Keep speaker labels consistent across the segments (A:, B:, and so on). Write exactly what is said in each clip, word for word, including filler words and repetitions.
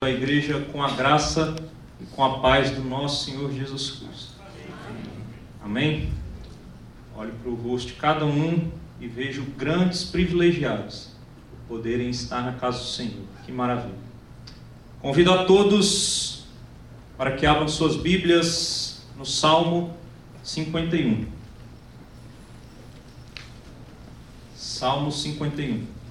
A: A igreja com a graça e com a paz do nosso Senhor Jesus Cristo. Amém? Olhe para o rosto de cada um e vejo grandes privilegiados por poderem estar na casa do Senhor. Que maravilha! Convido a todos para que abram suas Bíblias no Salmo cinquenta e um. Salmo cinquenta e um.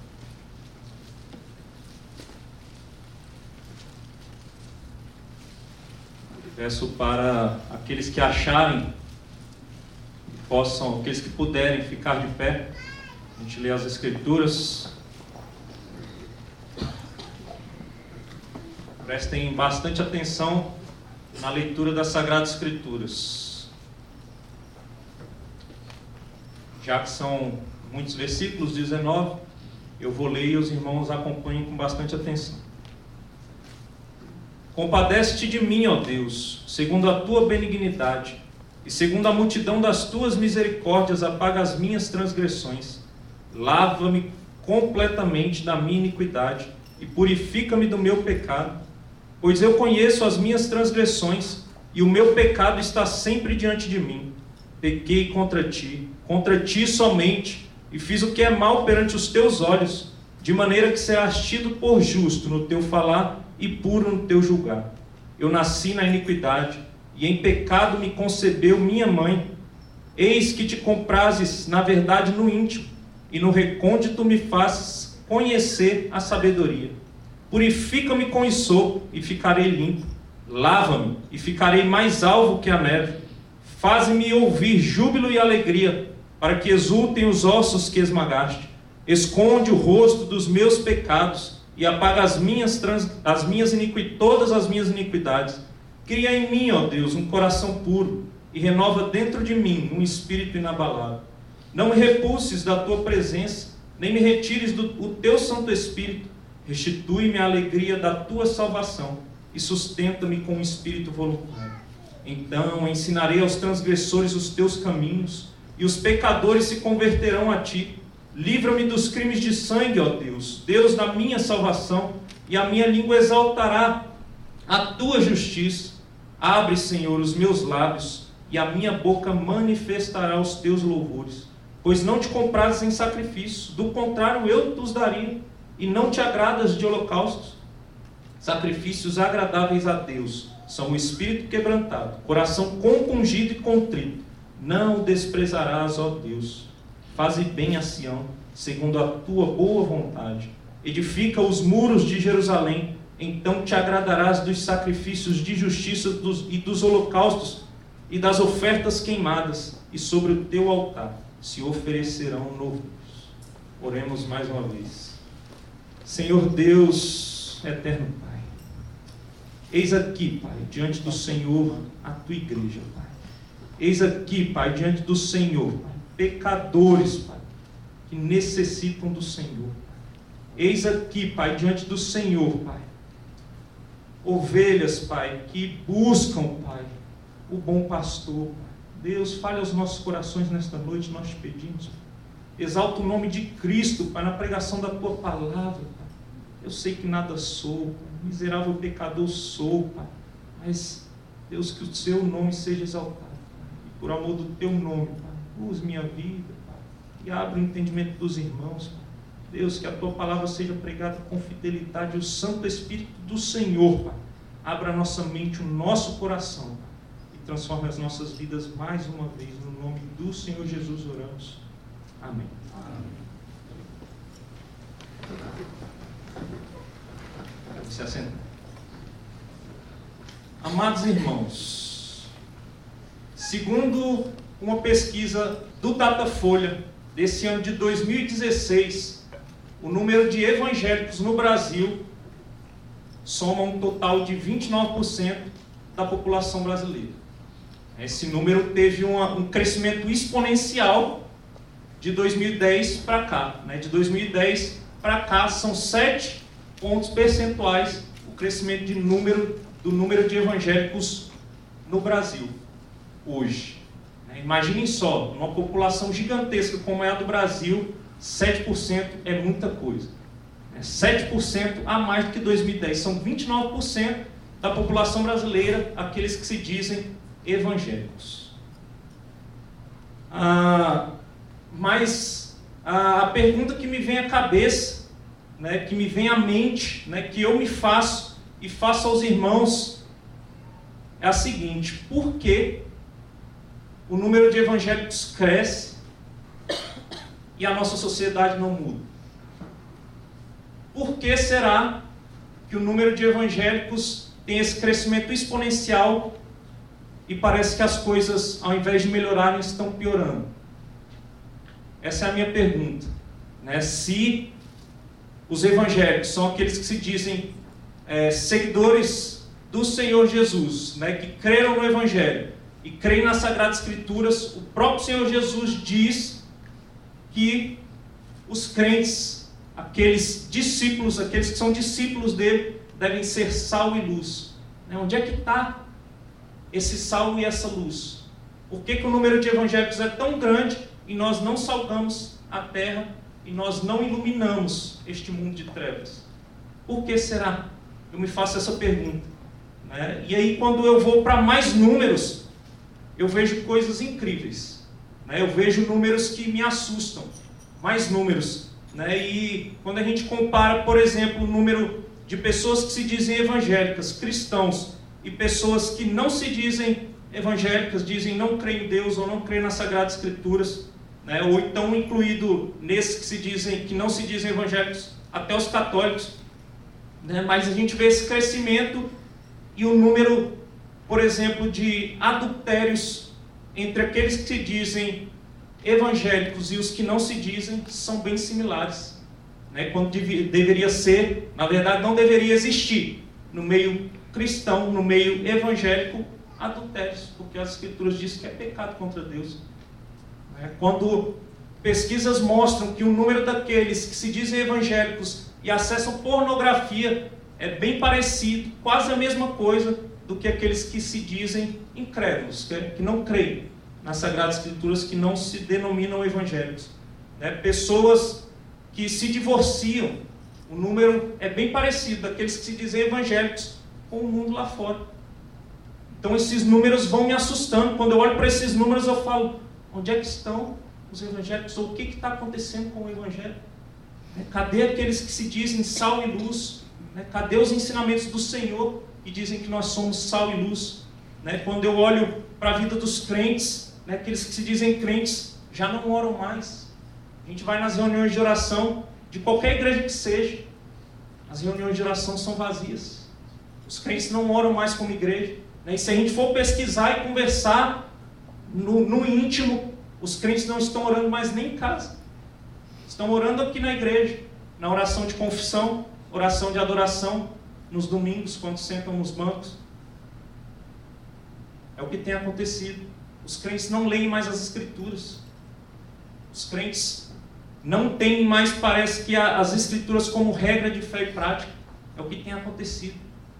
A: Peço para aqueles que acharem, possam, aqueles que puderem ficar de pé, a gente lê as Escrituras. Prestem bastante atenção na leitura das Sagradas Escrituras, já que são muitos versículos, dezenove, eu vou ler e os irmãos acompanhem com bastante atenção. Compadece-te de mim, ó Deus, segundo a tua benignidade, e segundo a multidão das tuas misericórdias, apaga as minhas transgressões. Lava-me completamente da minha iniquidade, e purifica-me do meu pecado, pois eu conheço as minhas transgressões, e o meu pecado está sempre diante de mim. Pequei contra ti, contra ti somente, e fiz o que é mal perante os teus olhos, de maneira que serás tido por justo no teu falar, e puro no teu julgar. Eu nasci na iniquidade, e em pecado me concebeu minha mãe. Eis que te comprases, na verdade, no íntimo, e no recôndito me fazes conhecer a sabedoria. Purifica-me com hisopo, e ficarei limpo. Lava-me, e ficarei mais alvo que a neve. Faze-me ouvir júbilo e alegria, para que exultem os ossos que esmagaste. Esconde o rosto dos meus pecados, e apaga as minhas, trans, as minhas iniqui, todas as minhas iniquidades. Cria em mim, ó Deus, um coração puro, e renova dentro de mim um espírito inabalável. Não me repulses da tua presença, nem me retires do o teu Santo Espírito. Restitui-me a alegria da tua salvação, e sustenta-me com um espírito voluntário. Então ensinarei aos transgressores os teus caminhos, e os pecadores se converterão a ti. Livra-me dos crimes de sangue, ó Deus, Deus da minha salvação, e a minha língua exaltará a tua justiça. Abre, Senhor, os meus lábios, e a minha boca manifestará os teus louvores. Pois não te comprases em sacrifício, do contrário eu te daria, e não te agradas de holocaustos. Sacrifícios agradáveis a Deus são o espírito quebrantado, coração compungido e contrito. Não o desprezarás, ó Deus. Faze bem a Sião, segundo a tua boa vontade. Edifica os muros de Jerusalém, então te agradarás dos sacrifícios de justiça dos, e dos holocaustos e das ofertas queimadas, e sobre o teu altar se oferecerão novilhos. Oremos mais uma vez. Senhor Deus, eterno Pai, eis aqui, Pai, diante do Senhor, a tua igreja, Pai. Eis aqui, Pai, diante do Senhor, Pai, pecadores, Pai, que necessitam do Senhor. Eis aqui, Pai, diante do Senhor, Pai, ovelhas, Pai, que buscam, Pai, o bom pastor, Pai. Deus, fale aos nossos corações nesta noite, nós te pedimos, Pai. Exalta o nome de Cristo, Pai, na pregação da tua palavra, Pai. Eu sei que nada sou, Pai, miserável pecador sou, Pai, mas, Deus, que o seu nome seja exaltado, Pai. E por amor do teu nome, Pai, use minha vida, Pai, e abra o entendimento dos irmãos, Pai. Deus, que a tua palavra seja pregada com fidelidade, o Santo Espírito do Senhor, Pai, abra a nossa mente, o nosso coração, Pai, e transforme as nossas vidas mais uma vez, no nome do Senhor Jesus oramos. Amém. Amém. Pode se assentar. Amados irmãos, segundo uma pesquisa do Datafolha desse ano de dois mil e dezesseis, o número de evangélicos no Brasil soma um total de vinte e nove por cento da população brasileira. Esse número teve uma, um crescimento exponencial de dois mil e dez para cá. Né? De dois mil e dez para cá são sete pontos percentuais o crescimento de número, do número de evangélicos no Brasil hoje. Imaginem só, uma população gigantesca como é a do Brasil, sete por cento é muita coisa. É sete por cento a mais do que dois mil e dez. São vinte e nove por cento da população brasileira, aqueles que se dizem evangélicos. Ah, mas a, a pergunta que me vem à cabeça, né, que me vem à mente, né, que eu me faço e faço aos irmãos, é a seguinte: por que o número de evangélicos cresce e a nossa sociedade não muda? Por que será que o número de evangélicos tem esse crescimento exponencial e parece que as coisas, ao invés de melhorarem, estão piorando? Essa é a minha pergunta, né? Se os evangélicos são aqueles que se dizem é, seguidores do Senhor Jesus, né, que creram no Evangelho e creem nas Sagradas Escrituras, o próprio Senhor Jesus diz que os crentes, aqueles discípulos, aqueles que são discípulos dele, devem ser sal e luz. Né? Onde é que está esse sal e essa luz? Por que que o número de evangélicos é tão grande e nós não salgamos a terra e nós não iluminamos este mundo de trevas? Por que será? Eu me faço essa pergunta, né? E aí, quando eu vou para mais números, eu vejo coisas incríveis, né? Eu vejo números que me assustam, mais números, né? E quando a gente compara, por exemplo, o número de pessoas que se dizem evangélicas, cristãos, e pessoas que não se dizem evangélicas, dizem não creem em Deus ou não creem nas Sagradas Escrituras, né? Ou então incluído nesses que se dizem, que não se dizem evangélicos, até os católicos, né? Mas a gente vê esse crescimento e o número, por exemplo, de adultérios entre aqueles que se dizem evangélicos e os que não se dizem são bem similares, né? Quando dev- deveria ser, na verdade não deveria existir no meio cristão, no meio evangélico, adultérios, porque as Escrituras dizem que é pecado contra Deus. Né? Quando pesquisas mostram que o número daqueles que se dizem evangélicos e acessam pornografia é bem parecido, quase a mesma coisa do que aqueles que se dizem incrédulos, que não creem nas Sagradas Escrituras, que não se denominam evangélicos. Né? Pessoas que se divorciam, o número é bem parecido daqueles que se dizem evangélicos com o mundo lá fora. Então esses números vão me assustando. Quando eu olho para esses números, eu falo, onde é que estão os evangélicos? Ou o que está acontecendo com o evangelho? Cadê aqueles que se dizem sal e luz? Cadê os ensinamentos do Senhor que dizem que nós somos sal e luz? Quando eu olho para a vida dos crentes, aqueles que se dizem crentes já não oram mais. A gente vai nas reuniões de oração de qualquer igreja que seja, as reuniões de oração são vazias. Os crentes não oram mais como igreja. E se a gente for pesquisar e conversar no, no íntimo, os crentes não estão orando mais nem em casa. Estão orando aqui na igreja, na oração de confissão, oração de adoração, nos domingos, quando sentam nos bancos. É o que tem acontecido. Os crentes não leem mais as Escrituras. Os crentes não têm mais, parece que, as Escrituras como regra de fé e prática. É o que tem acontecido.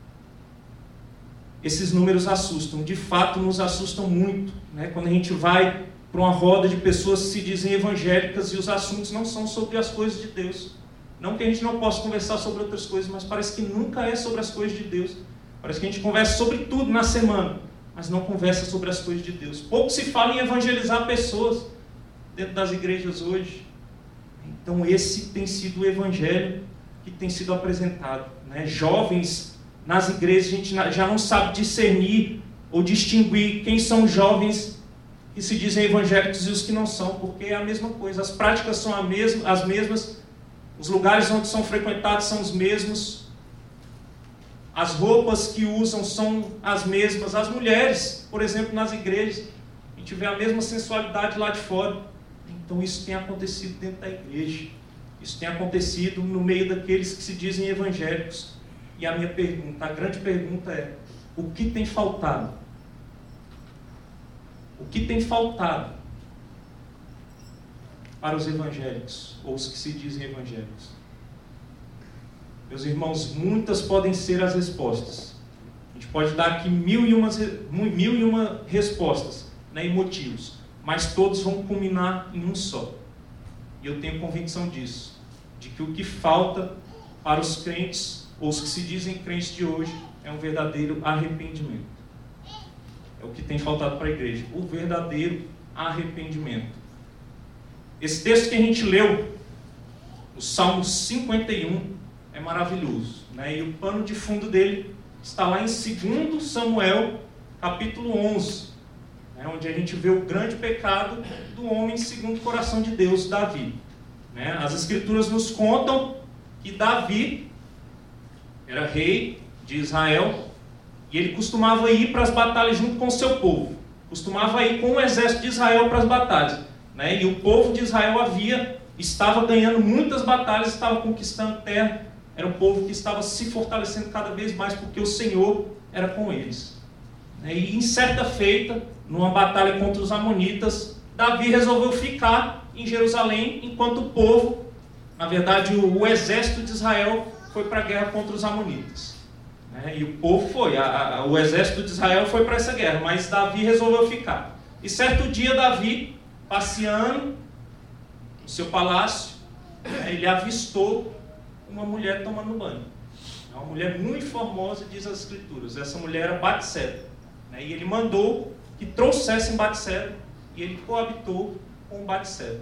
A: Esses números assustam, de fato nos assustam muito, né? Quando a gente vai para uma roda de pessoas que se dizem evangélicas e os assuntos não são sobre as coisas de Deus. Não que a gente não possa conversar sobre outras coisas, mas parece que nunca é sobre as coisas de Deus. Parece que a gente conversa sobre tudo na semana, mas não conversa sobre as coisas de Deus. Pouco se fala em evangelizar pessoas dentro das igrejas hoje. Então esse tem sido o evangelho que tem sido apresentado, né? Jovens nas igrejas, a gente já não sabe discernir ou distinguir quem são jovens que se dizem evangélicos e os que não são, porque é a mesma coisa, as práticas são a mesma, as mesmas, os lugares onde são frequentados são os mesmos, as roupas que usam são as mesmas, as mulheres, por exemplo, nas igrejas, a gente vê a mesma sensualidade lá de fora. Então isso tem acontecido dentro da igreja, isso tem acontecido no meio daqueles que se dizem evangélicos. E a minha pergunta, a grande pergunta é, o que tem faltado? O que tem faltado para os evangélicos, ou os que se dizem evangélicos? Meus irmãos, muitas podem ser as respostas. A gente pode dar aqui mil e uma, mil e uma respostas, né, e motivos, mas todos vão culminar em um só. E eu tenho convicção disso, de que o que falta para os crentes, ou os que se dizem crentes de hoje, é um verdadeiro arrependimento. É o que tem faltado para a igreja, o verdadeiro arrependimento. Esse texto que a gente leu, o Salmo cinquenta e um, é maravilhoso, né? E o pano de fundo dele está lá em segundo Samuel, capítulo onze, né? Onde a gente vê o grande pecado do homem segundo o coração de Deus, Davi. Né? As Escrituras nos contam que Davi era rei de Israel e ele costumava ir para as batalhas junto com o seu povo, costumava ir com o exército de Israel para as batalhas, né? E o povo de Israel havia, estava ganhando muitas batalhas, estava conquistando terra, era um povo que estava se fortalecendo cada vez mais porque o Senhor era com eles. E em certa feita, numa batalha contra os amonitas, Davi resolveu ficar em Jerusalém, enquanto o povo, na verdade o, o exército de Israel foi para a guerra contra os amonitas. Né? E o povo foi, a, a, o exército de Israel foi para essa guerra, mas Davi resolveu ficar. E certo dia Davi, passeando no seu palácio, né, ele avistou uma mulher tomando banho. Uma mulher muito formosa, diz as Escrituras. Essa mulher era Batseba. Né? E ele mandou que trouxessem Batseba, e ele coabitou com Batseba.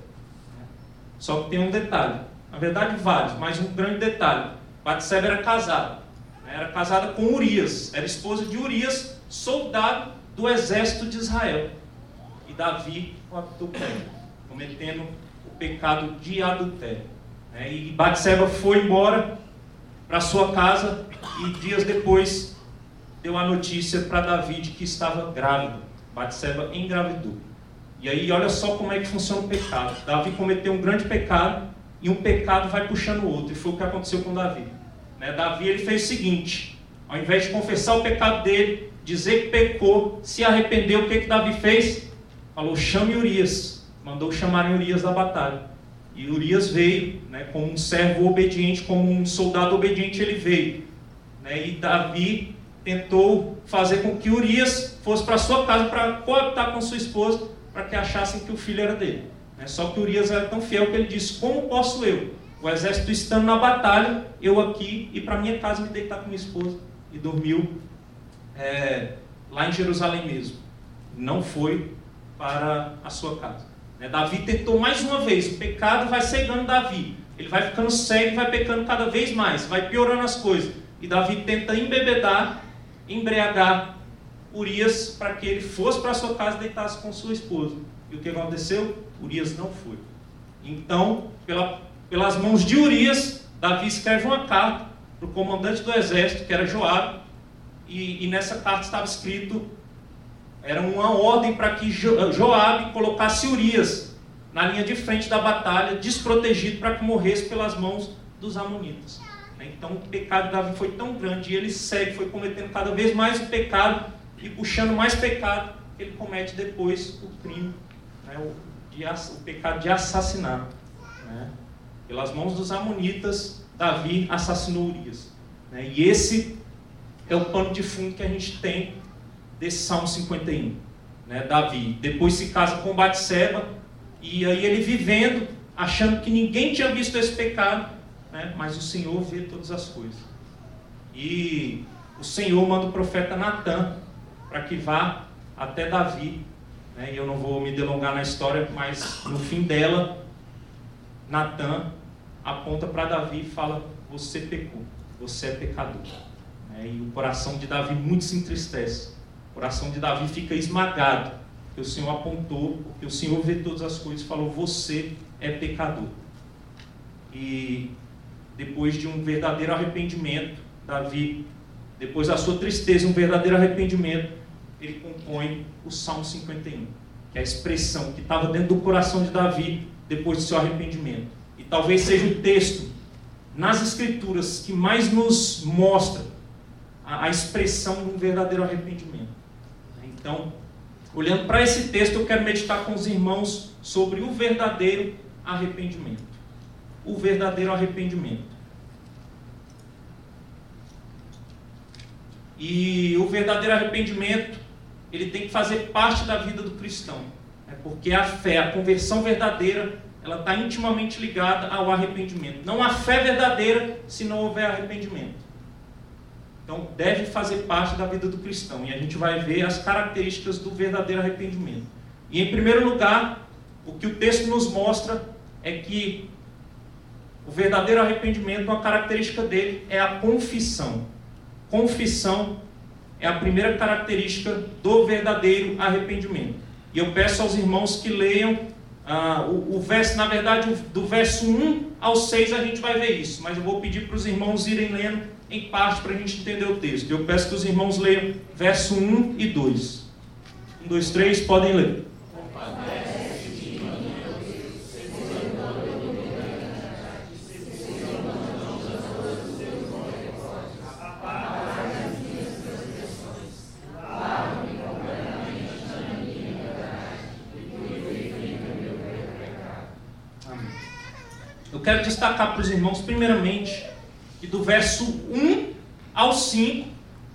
A: Só que tem um detalhe, na verdade vários, mas um grande detalhe. Batseba era casada, né? Era casada com Urias, era esposa de Urias, soldado do exército de Israel. E Davi coabitou com ela, cometendo o pecado de adultério. Né? E Batseba foi embora para sua casa e dias depois deu a notícia para Davi de que estava grávida. Batseba engravidou. E aí olha só como é que funciona o pecado. Davi cometeu um grande pecado e um pecado vai puxando o outro. E foi o que aconteceu com Davi. Né? Davi ele fez o seguinte: ao invés de confessar o pecado dele, dizer que pecou, se arrependeu, o que, que Davi fez? Falou, chame Urias. Mandou chamarem Urias da batalha. E Urias veio, né, como um servo obediente, como um soldado obediente ele veio. Né? E Davi tentou fazer com que Urias fosse para sua casa para coabitar com sua esposa, para que achassem que o filho era dele. Né? Só que Urias era tão fiel que ele disse, como posso eu, o exército estando na batalha, eu aqui, ir para minha casa me deitar com minha esposa? E dormiu é, lá em Jerusalém mesmo. Não foi para a sua casa. Né? Davi tentou mais uma vez, o pecado vai cegando Davi. Ele vai ficando cego e vai pecando cada vez mais, vai piorando as coisas. E Davi tenta embebedar, embriagar Urias para que ele fosse para sua casa e deitasse com sua esposa. E o que aconteceu? Urias não foi. Então, pela, pelas mãos de Urias, Davi escreve uma carta para o comandante do exército, que era Joabe, e, e nessa carta estava escrito, era uma ordem para que jo, Joabe colocasse Urias na linha de frente da batalha, desprotegido, para que morresse pelas mãos dos amonitas. Então o pecado de Davi foi tão grande, e ele segue, foi cometendo cada vez mais o pecado, e puxando mais pecado, ele comete depois o crime, né, o, de, o pecado de assassinato. Né? Pelas mãos dos amonitas, Davi assassinou Urias. Né? E esse é o pano de fundo que a gente tem desse Salmo cinquenta e um. Né? Davi depois se casa com Batseba, e aí ele vivendo, achando que ninguém tinha visto esse pecado, né? Mas o Senhor vê todas as coisas. E o Senhor manda o profeta Natan para que vá até Davi, né? E eu não vou me delongar na história, mas no fim dela, Natan aponta para Davi e fala, você pecou, você é pecador. Né? E o coração de Davi muito se entristece, o coração de Davi fica esmagado, porque o Senhor apontou, porque o Senhor vê todas as coisas e falou, você é pecador. E depois de um verdadeiro arrependimento, Davi, depois da sua tristeza, um verdadeiro arrependimento, ele compõe o Salmo cinquenta e um, que é a expressão que estava dentro do coração de Davi depois do seu arrependimento. E talvez seja o texto nas Escrituras que mais nos mostra a, a expressão de um verdadeiro arrependimento. Então, olhando para esse texto, eu quero meditar com os irmãos sobre o verdadeiro arrependimento. O verdadeiro arrependimento. E o verdadeiro arrependimento, ele tem que fazer parte da vida do cristão. Né? Porque a fé, a conversão verdadeira, ela está intimamente ligada ao arrependimento. Não há fé verdadeira se não houver arrependimento. Então, deve fazer parte da vida do cristão. E a gente vai ver as características do verdadeiro arrependimento. E, em primeiro lugar, o que o texto nos mostra é que o verdadeiro arrependimento, uma característica dele é a confissão. Confissão é a primeira característica do verdadeiro arrependimento. E eu peço aos irmãos que leiam ah, o, o verso, na verdade, do verso um ao seis a gente vai ver isso, mas eu vou pedir para os irmãos irem lendo em parte para a gente entender o texto. Eu peço que os irmãos leiam verso um e dois. um, dois, três, podem ler. Eu quero destacar para os irmãos, primeiramente, que do verso um ao cinco,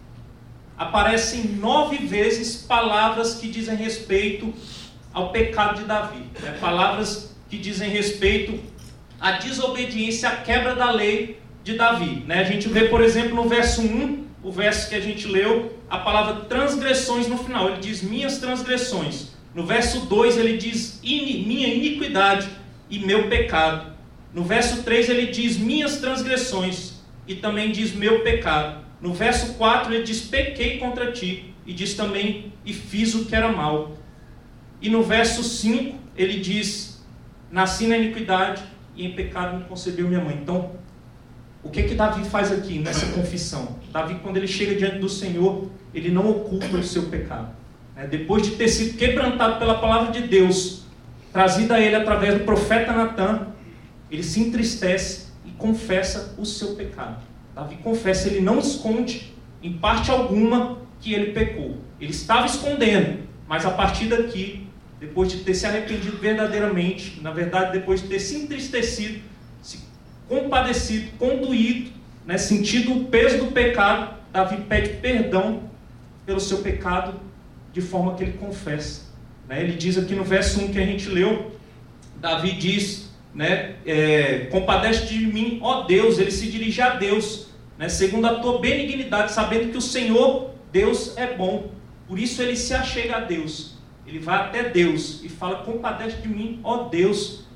A: aparecem nove vezes palavras que dizem respeito ao pecado de Davi. Né? Palavras que dizem respeito à desobediência, à quebra da lei de Davi. Né? A gente vê, por exemplo, no verso um, o verso que a gente leu, a palavra transgressões no final. Ele diz, minhas transgressões. No verso dois, ele diz, minha iniquidade e meu pecado. No verso três ele diz, minhas transgressões, e também diz, meu pecado. No verso quatro ele diz, pequei contra ti, e diz também, e fiz o que era mal. E no verso cinco ele diz, nasci na iniquidade, e em pecado me concebeu minha mãe. Então, o que que Davi faz aqui, nessa confissão? Davi, quando ele chega diante do Senhor, ele não oculta o seu pecado. Depois de ter sido quebrantado pela palavra de Deus, trazida a ele através do profeta Natã, ele se entristece e confessa o seu pecado. Davi confessa, ele não esconde em parte alguma que ele pecou. Ele estava escondendo, mas a partir daqui, depois de ter se arrependido verdadeiramente, na verdade, depois de ter se entristecido, se compadecido, condoído, né, sentido o peso do pecado, Davi pede perdão pelo seu pecado, de forma que ele confessa. Né? Ele diz aqui no verso um que a gente leu, Davi diz, né, é, compadece de mim, ó Deus, ele se dirige a Deus, né, segundo a tua benignidade, sabendo que o Senhor, Deus, é bom, por isso ele se achega a Deus, ele vai até Deus e fala, compadece de mim, ó Deus,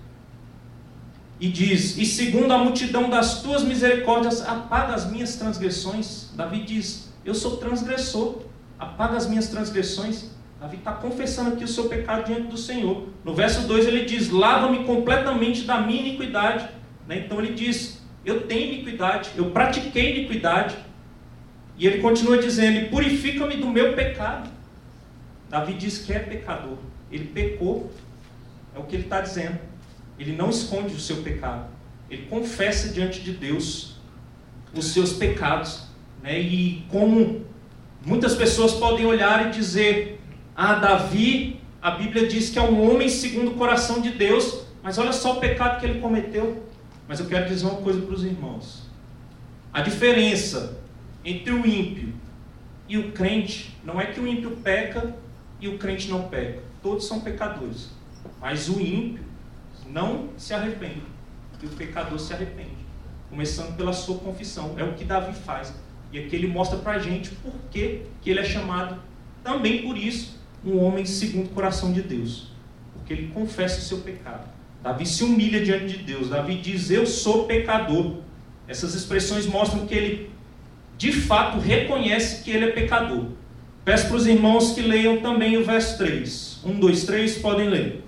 A: e diz, e segundo a multidão das tuas misericórdias, apaga as minhas transgressões. Davi diz, eu sou transgressor, apaga as minhas transgressões. Davi está confessando aqui o seu pecado diante do Senhor. No verso dois ele diz, lava-me completamente da minha iniquidade. Né? Então ele diz, eu tenho iniquidade, eu pratiquei iniquidade. E ele continua dizendo, purifica-me do meu pecado. Davi diz que é pecador. Ele pecou, é o que ele está dizendo. Ele não esconde o seu pecado. Ele confessa diante de Deus os seus pecados. Né? E como muitas pessoas podem olhar e dizer, ah, Davi, a Bíblia diz que é um homem segundo o coração de Deus, mas olha só o pecado que ele cometeu. Mas eu quero dizer uma coisa para os irmãos. A diferença entre o ímpio e o crente, não é que o ímpio peca e o crente não peca. Todos são pecadores. Mas o ímpio não se arrepende, e o pecador se arrepende. Começando pela sua confissão. É o que Davi faz. E aqui ele mostra para a gente por que que ele é chamado, também por isso, um homem segundo o coração de Deus, porque ele confessa o seu pecado. Davi se humilha diante de Deus. Davi diz, eu sou pecador. Essas expressões mostram que ele de fato reconhece que ele é pecador. Peço para os irmãos que leiam também o verso três. um, dois, três, podem ler.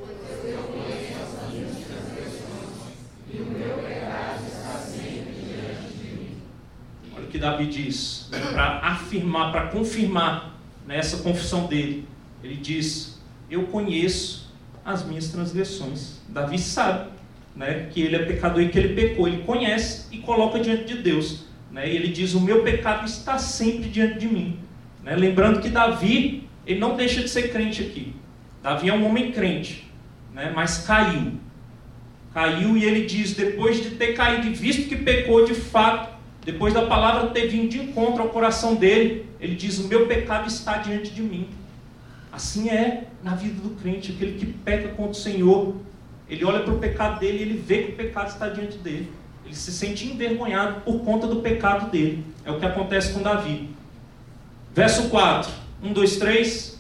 A: Olha o que Davi diz, né, para afirmar, para confirmar nessa confissão dele. Ele diz, eu conheço as minhas transgressões. Davi sabe, né, que ele é pecador e que ele pecou. Ele conhece e coloca diante de Deus. Né, e ele diz, o meu pecado está sempre diante de mim. Né, lembrando que Davi, ele não deixa de ser crente aqui. Davi é um homem crente, né, mas caiu. Caiu e ele diz, depois de ter caído e visto que pecou de fato, depois da palavra ter vindo de encontro ao coração dele, ele diz, o meu pecado está diante de mim. Assim é na vida do crente, aquele que peca contra o Senhor, ele olha para o pecado dele e ele vê que o pecado está diante dele. Ele se sente envergonhado por conta do pecado dele. É o que acontece com Davi. Verso quatro. um, dois, três.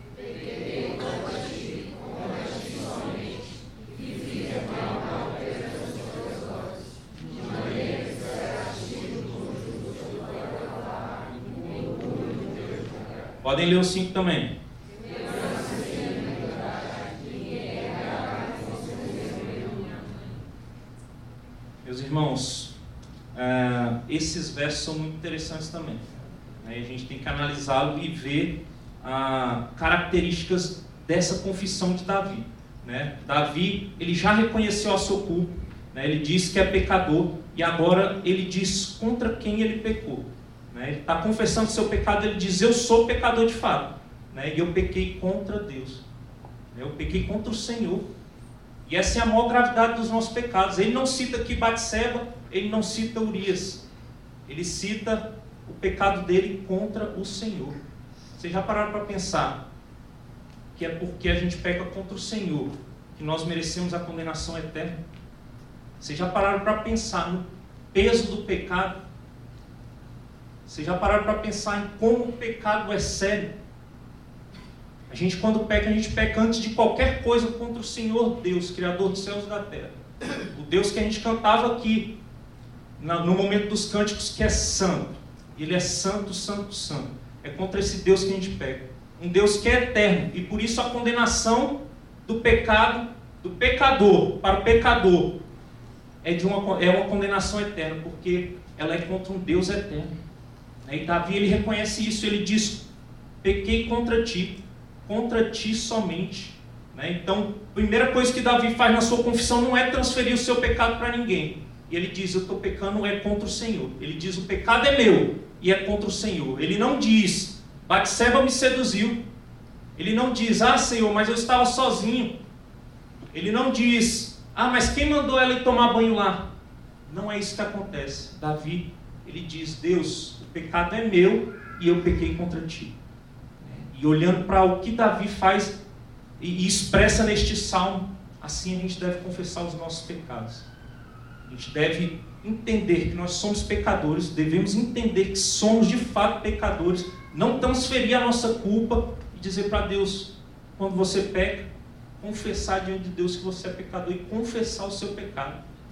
A: Podem ler o cinco também. Meus irmãos, uh, esses versos são muito interessantes também. Né? A gente tem que analisá-lo e ver uh, características dessa confissão de Davi. Né? Davi, ele já reconheceu a sua culpa, né? Ele disse que é pecador e agora ele diz contra quem ele pecou. Né? Ele está confessando o seu pecado, ele diz, eu sou pecador de fato, né? E eu pequei contra Deus, né? Eu pequei contra o Senhor. E essa é a maior gravidade dos nossos pecados. Ele não cita aqui Batseba, ele não cita Urias. Ele cita o pecado dele contra o Senhor. Vocês já pararam para pensar que é porque a gente peca contra o Senhor que nós merecemos a condenação eterna? Vocês já pararam para pensar no peso do pecado? Vocês já pararam para pensar em como o pecado é sério? A gente, quando peca, a gente peca antes de qualquer coisa contra o Senhor Deus, Criador dos céus e da terra. O Deus que a gente cantava aqui, no momento dos cânticos, que é santo. Ele é santo, santo, santo. É contra esse Deus que a gente peca. Um Deus que é eterno. E por isso a condenação do pecado, do pecador para o pecador, é, de uma, é uma condenação eterna, porque ela é contra um Deus eterno. E Davi, ele reconhece isso, ele diz, pequei contra ti, contra ti somente. Né? Então, a primeira coisa que Davi faz na sua confissão não é transferir o seu pecado para ninguém. E ele diz, eu estou pecando é contra o Senhor. Ele diz, o pecado é meu e é contra o Senhor. Ele não diz, Batseba me seduziu. Ele não diz, ah Senhor, mas eu estava sozinho. Ele não diz, ah, mas quem mandou ela ir tomar banho lá? Não é isso que acontece. Davi, ele diz, Deus, o pecado é meu e eu pequei contra ti. E olhando para o que Davi faz e expressa neste salmo, assim a gente deve confessar os nossos pecados. A gente deve entender que nós somos pecadores, devemos entender que somos de fato pecadores, não transferir a nossa culpa e dizer para Deus, quando você peca, confessar diante de Deus que você é pecador e confessar o seu pecado.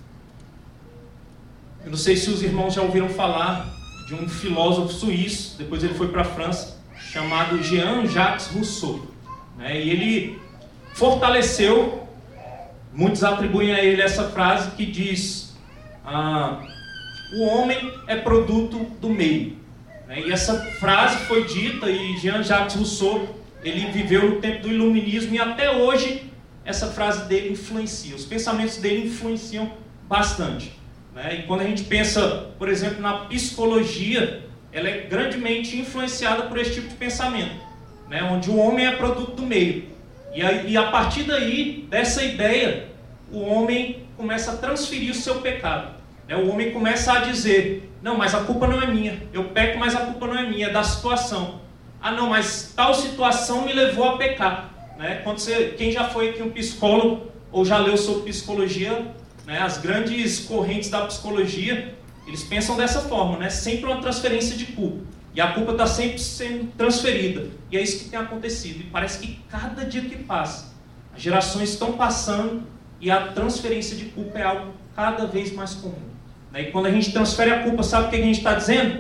A: Eu não sei se os irmãos já ouviram falar de um filósofo suíço, depois ele foi para a França, chamado Jean-Jacques Rousseau. Né? E ele fortaleceu, muitos atribuem a ele essa frase que diz, ah, o homem é produto do meio. Né? E essa frase foi dita, e Jean-Jacques Rousseau, ele viveu no tempo do iluminismo, e até hoje essa frase dele influencia, os pensamentos dele influenciam bastante. Né? E quando a gente pensa, por exemplo, na psicologia, ela é grandemente influenciada por esse tipo de pensamento, né? Onde o homem é produto do meio. E a, e a partir daí, dessa ideia, o homem começa a transferir o seu pecado. Né? O homem começa a dizer, não, mas a culpa não é minha. Eu peco, mas a culpa não é minha, é da situação. Ah, não, mas tal situação me levou a pecar. Né? Quando você, quem já foi aqui um psicólogo, ou já leu sobre psicologia, né? As grandes correntes da psicologia, eles pensam dessa forma, né? Sempre uma transferência de culpa. E a culpa está sempre sendo transferida. E é isso que tem acontecido. E parece que cada dia que passa, as gerações estão passando e a transferência de culpa é algo cada vez mais comum. E quando a gente transfere a culpa, sabe o que a gente está dizendo?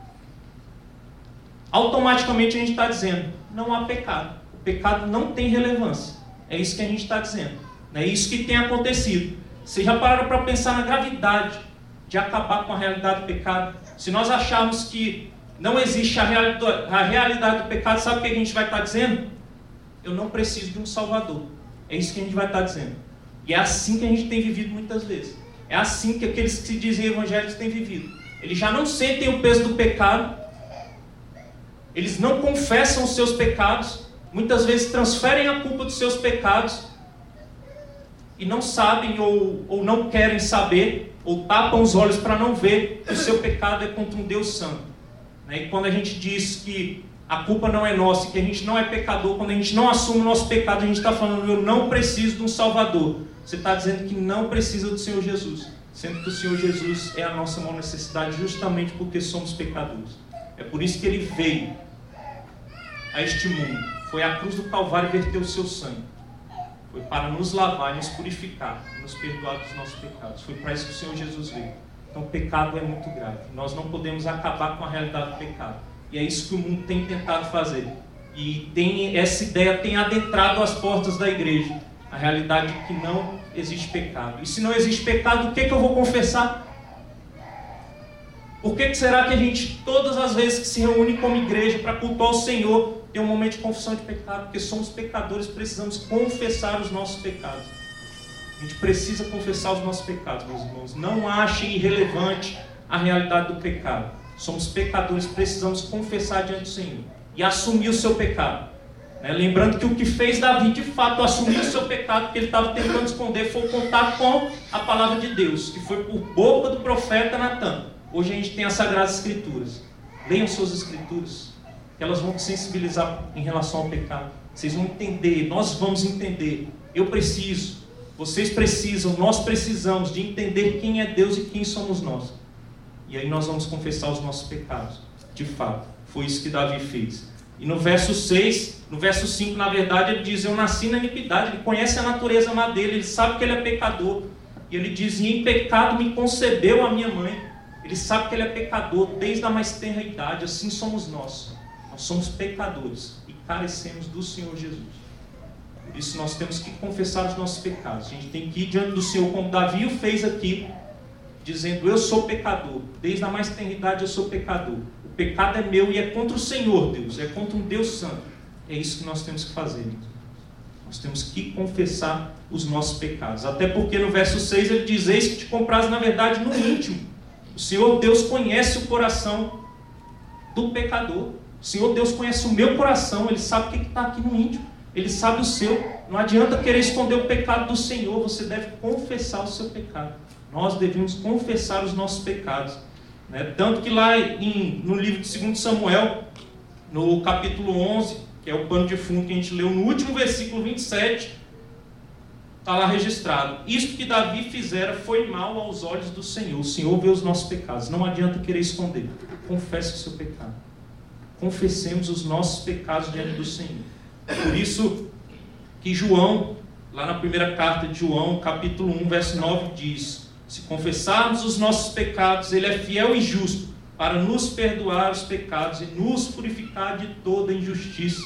A: Automaticamente a gente está dizendo, não há pecado. O pecado não tem relevância. É isso que a gente está dizendo. É isso que tem acontecido. Vocês já pararam para pensar na gravidade de acabar com a realidade do pecado? Se nós acharmos que não existe a realidade, a realidade do pecado, sabe o que a gente vai estar dizendo? Eu não preciso de um Salvador. É isso que a gente vai estar dizendo. E é assim que a gente tem vivido muitas vezes. É assim que aqueles que se dizem evangélicos têm vivido. Eles já não sentem o peso do pecado. Eles não confessam os seus pecados. Muitas vezes transferem a culpa dos seus pecados. E não sabem ou, ou não querem saber, ou tapam os olhos para não ver que o seu pecado é contra um Deus santo. E quando a gente diz que a culpa não é nossa, que a gente não é pecador, quando a gente não assume o nosso pecado, a gente está falando, eu não preciso de um Salvador. Você está dizendo que não precisa do Senhor Jesus, sendo que o Senhor Jesus é a nossa maior necessidade, justamente porque somos pecadores. É por isso que Ele veio a este mundo. Foi à cruz do Calvário e verteu o seu sangue. Foi para nos lavar, nos purificar, nos perdoar dos nossos pecados. Foi para isso que o Senhor Jesus veio. Então o pecado é muito grave. Nós não podemos acabar com a realidade do pecado. E é isso que o mundo tem tentado fazer. E tem, essa ideia tem adentrado as portas da igreja. A realidade é que não existe pecado. E se não existe pecado, o que, que eu vou confessar? Por que, que será que a gente, todas as vezes que se reúne como igreja para cultuar o Senhor, tem um momento de confissão de pecado? Porque somos pecadores, precisamos confessar os nossos pecados. A gente precisa confessar os nossos pecados, meus irmãos. Não achem irrelevante a realidade do pecado. Somos pecadores, precisamos confessar diante do Senhor e assumir o seu pecado. Né? Lembrando que o que fez Davi, de fato, assumir o seu pecado, que ele estava tentando esconder, foi o contato com a palavra de Deus, que foi por boca do profeta Natan. Hoje a gente tem as Sagradas Escrituras. Leiam suas Escrituras, que elas vão te sensibilizar em relação ao pecado. Vocês vão entender, nós vamos entender. Eu preciso, vocês precisam, nós precisamos de entender quem é Deus e quem somos nós. E aí nós vamos confessar os nossos pecados. De fato, foi isso que Davi fez. E no verso seis, no verso cinco, na verdade, ele diz, eu nasci na iniquidade. Ele conhece a natureza má dele, ele sabe que ele é pecador. E ele diz, e em pecado me concebeu a minha mãe. Ele sabe que ele é pecador desde a mais tenra idade. Assim somos nós. Nós somos pecadores e carecemos do Senhor Jesus. Por isso nós temos que confessar os nossos pecados. A gente tem que ir diante do Senhor, como Davi o fez aqui, dizendo, eu sou pecador, desde a mais tenra idade eu sou pecador. O pecado é meu e é contra o Senhor, Deus, é contra um Deus santo. É isso que nós temos que fazer. Nós temos que confessar os nossos pecados. Até porque no verso seis ele diz, eis que te compraz na verdade no íntimo. O Senhor Deus conhece o coração do pecador. O Senhor Deus conhece o meu coração, Ele sabe o que está aqui no íntimo. Ele sabe o seu. Não adianta querer esconder o pecado do Senhor, você deve confessar o seu pecado. Nós devemos confessar os nossos pecados. Né? Tanto que lá em, no livro de segundo Samuel, no capítulo onze, que é o pano de fundo que a gente leu no último versículo vinte e sete, está lá registrado. Isto que Davi fizera foi mal aos olhos do Senhor. O Senhor vê os nossos pecados. Não adianta querer esconder. Confesse o seu pecado. Confessemos os nossos pecados diante do Senhor. É por isso que João, lá na primeira carta de João, capítulo um, verso nove, diz, se confessarmos os nossos pecados, Ele é fiel e justo para nos perdoar os pecados e nos purificar de toda injustiça.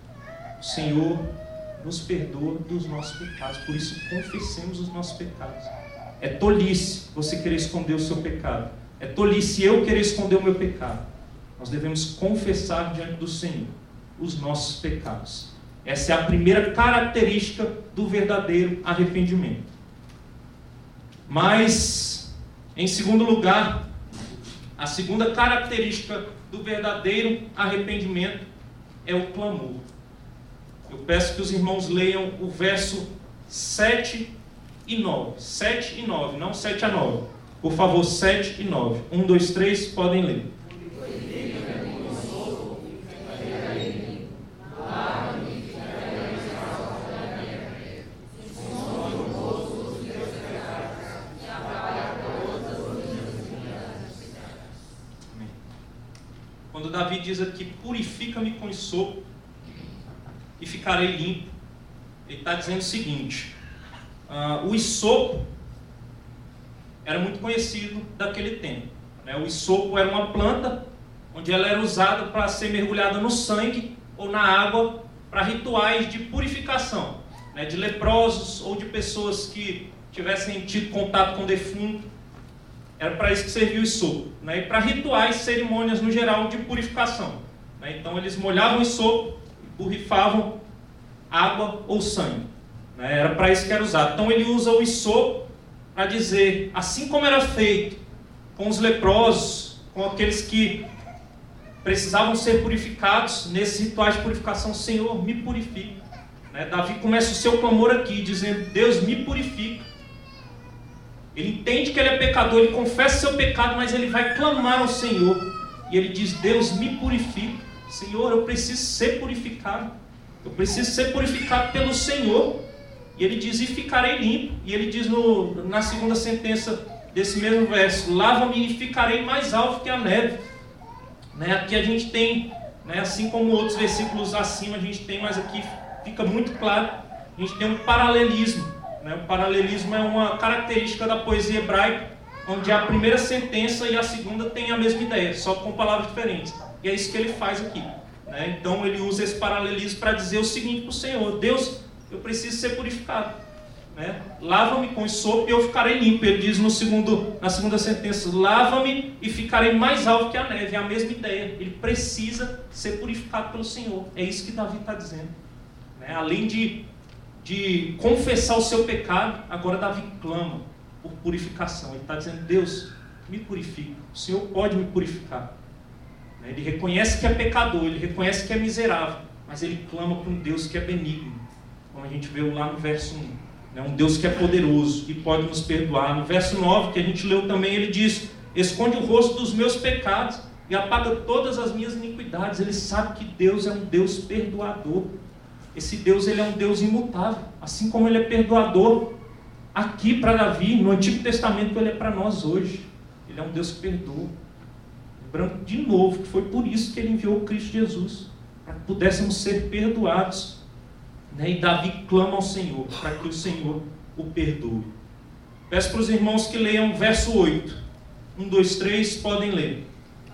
A: O Senhor nos perdoa dos nossos pecados, por isso confessemos os nossos pecados. É tolice você querer esconder o seu pecado. É tolice eu querer esconder o meu pecado. Nós devemos confessar diante do Senhor os nossos pecados. Essa é a primeira característica do verdadeiro arrependimento. Mas, em segundo lugar, a segunda característica do verdadeiro arrependimento é o clamor. Eu peço que os irmãos leiam o verso sete e nove. sete e nove, não sete a nove. Por favor, sete e nove. um, dois, três, podem ler. Quando Davi diz aqui, purifica-me com hisopo e ficarei limpo, ele está dizendo o seguinte, uh, o hisopo era muito conhecido daquele tempo. Né? O hisopo era uma planta onde ela era usada para ser mergulhada no sangue ou na água para rituais de purificação, né? De leprosos ou de pessoas que tivessem tido contato com defunto. Era para isso que servia o hisopo, né? E para rituais, cerimônias no geral de purificação. Né? Então eles molhavam o hisopo, borrifavam água ou sangue. Né? Era para isso que era usado. Então ele usa o hisopo para dizer, assim como era feito com os leprosos, com aqueles que precisavam ser purificados, nesses rituais de purificação, Senhor, me purifica. Né? Davi começa o seu clamor aqui, dizendo, Deus, me purifica. Ele entende que ele é pecador, ele confessa seu pecado, mas ele vai clamar ao Senhor. E ele diz, Deus, me purifica. Senhor, eu preciso ser purificado. Eu preciso ser purificado pelo Senhor. E ele diz, e ficarei limpo. E ele diz no, na segunda sentença desse mesmo verso, lava-me e ficarei mais alto que a neve. Né? Aqui a gente tem, né, assim como outros versículos acima, a gente tem, mas aqui fica muito claro, a gente tem um paralelismo. Né? O paralelismo é uma característica da poesia hebraica, onde a primeira sentença e a segunda têm a mesma ideia, só com palavras diferentes. E é isso que ele faz aqui. Né? Então ele usa esse paralelismo para dizer o seguinte para o Senhor, Deus, eu preciso ser purificado. Né? Lava-me com sopo e eu ficarei limpo. Ele diz no segundo, na segunda sentença, lava-me e ficarei mais alto que a neve. É a mesma ideia. Ele precisa ser purificado pelo Senhor. É isso que Davi está dizendo. Né? Além de, de confessar o seu pecado, agora Davi clama por purificação. Ele está dizendo, Deus, me purifica. O Senhor pode me purificar. Né? Ele reconhece que é pecador, ele reconhece que é miserável, mas ele clama para um Deus que é benigno. Como a gente vê lá no verso um. Né? Um Deus que é poderoso e pode nos perdoar. No verso nove, que a gente leu também, ele diz, esconde o rosto dos meus pecados e apaga todas as minhas iniquidades. Ele sabe que Deus é um Deus perdoador. Esse Deus, ele é um Deus imutável. Assim como ele é perdoador aqui para Davi, no Antigo Testamento, ele é para nós hoje. Ele é um Deus que perdoa. Lembrando de novo que foi por isso que ele enviou Cristo Jesus, para que pudéssemos ser perdoados. Né? E Davi clama ao Senhor, para que o Senhor o perdoe. Peço para os irmãos que leiam o verso oito. Um, dois, três, podem ler.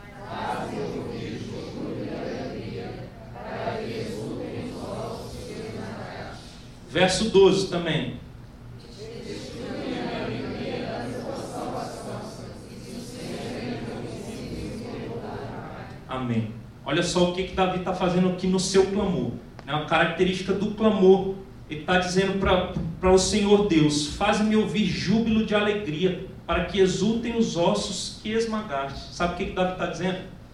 A: Verso doze também. Amém. Olha só o que, que Davi está fazendo aqui no seu clamor. É uma característica do clamor. Ele está dizendo para o Senhor Deus, faz-me ouvir júbilo de alegria, para que exultem os ossos que esmagaste. Sabe o que, que Davi está dizendo?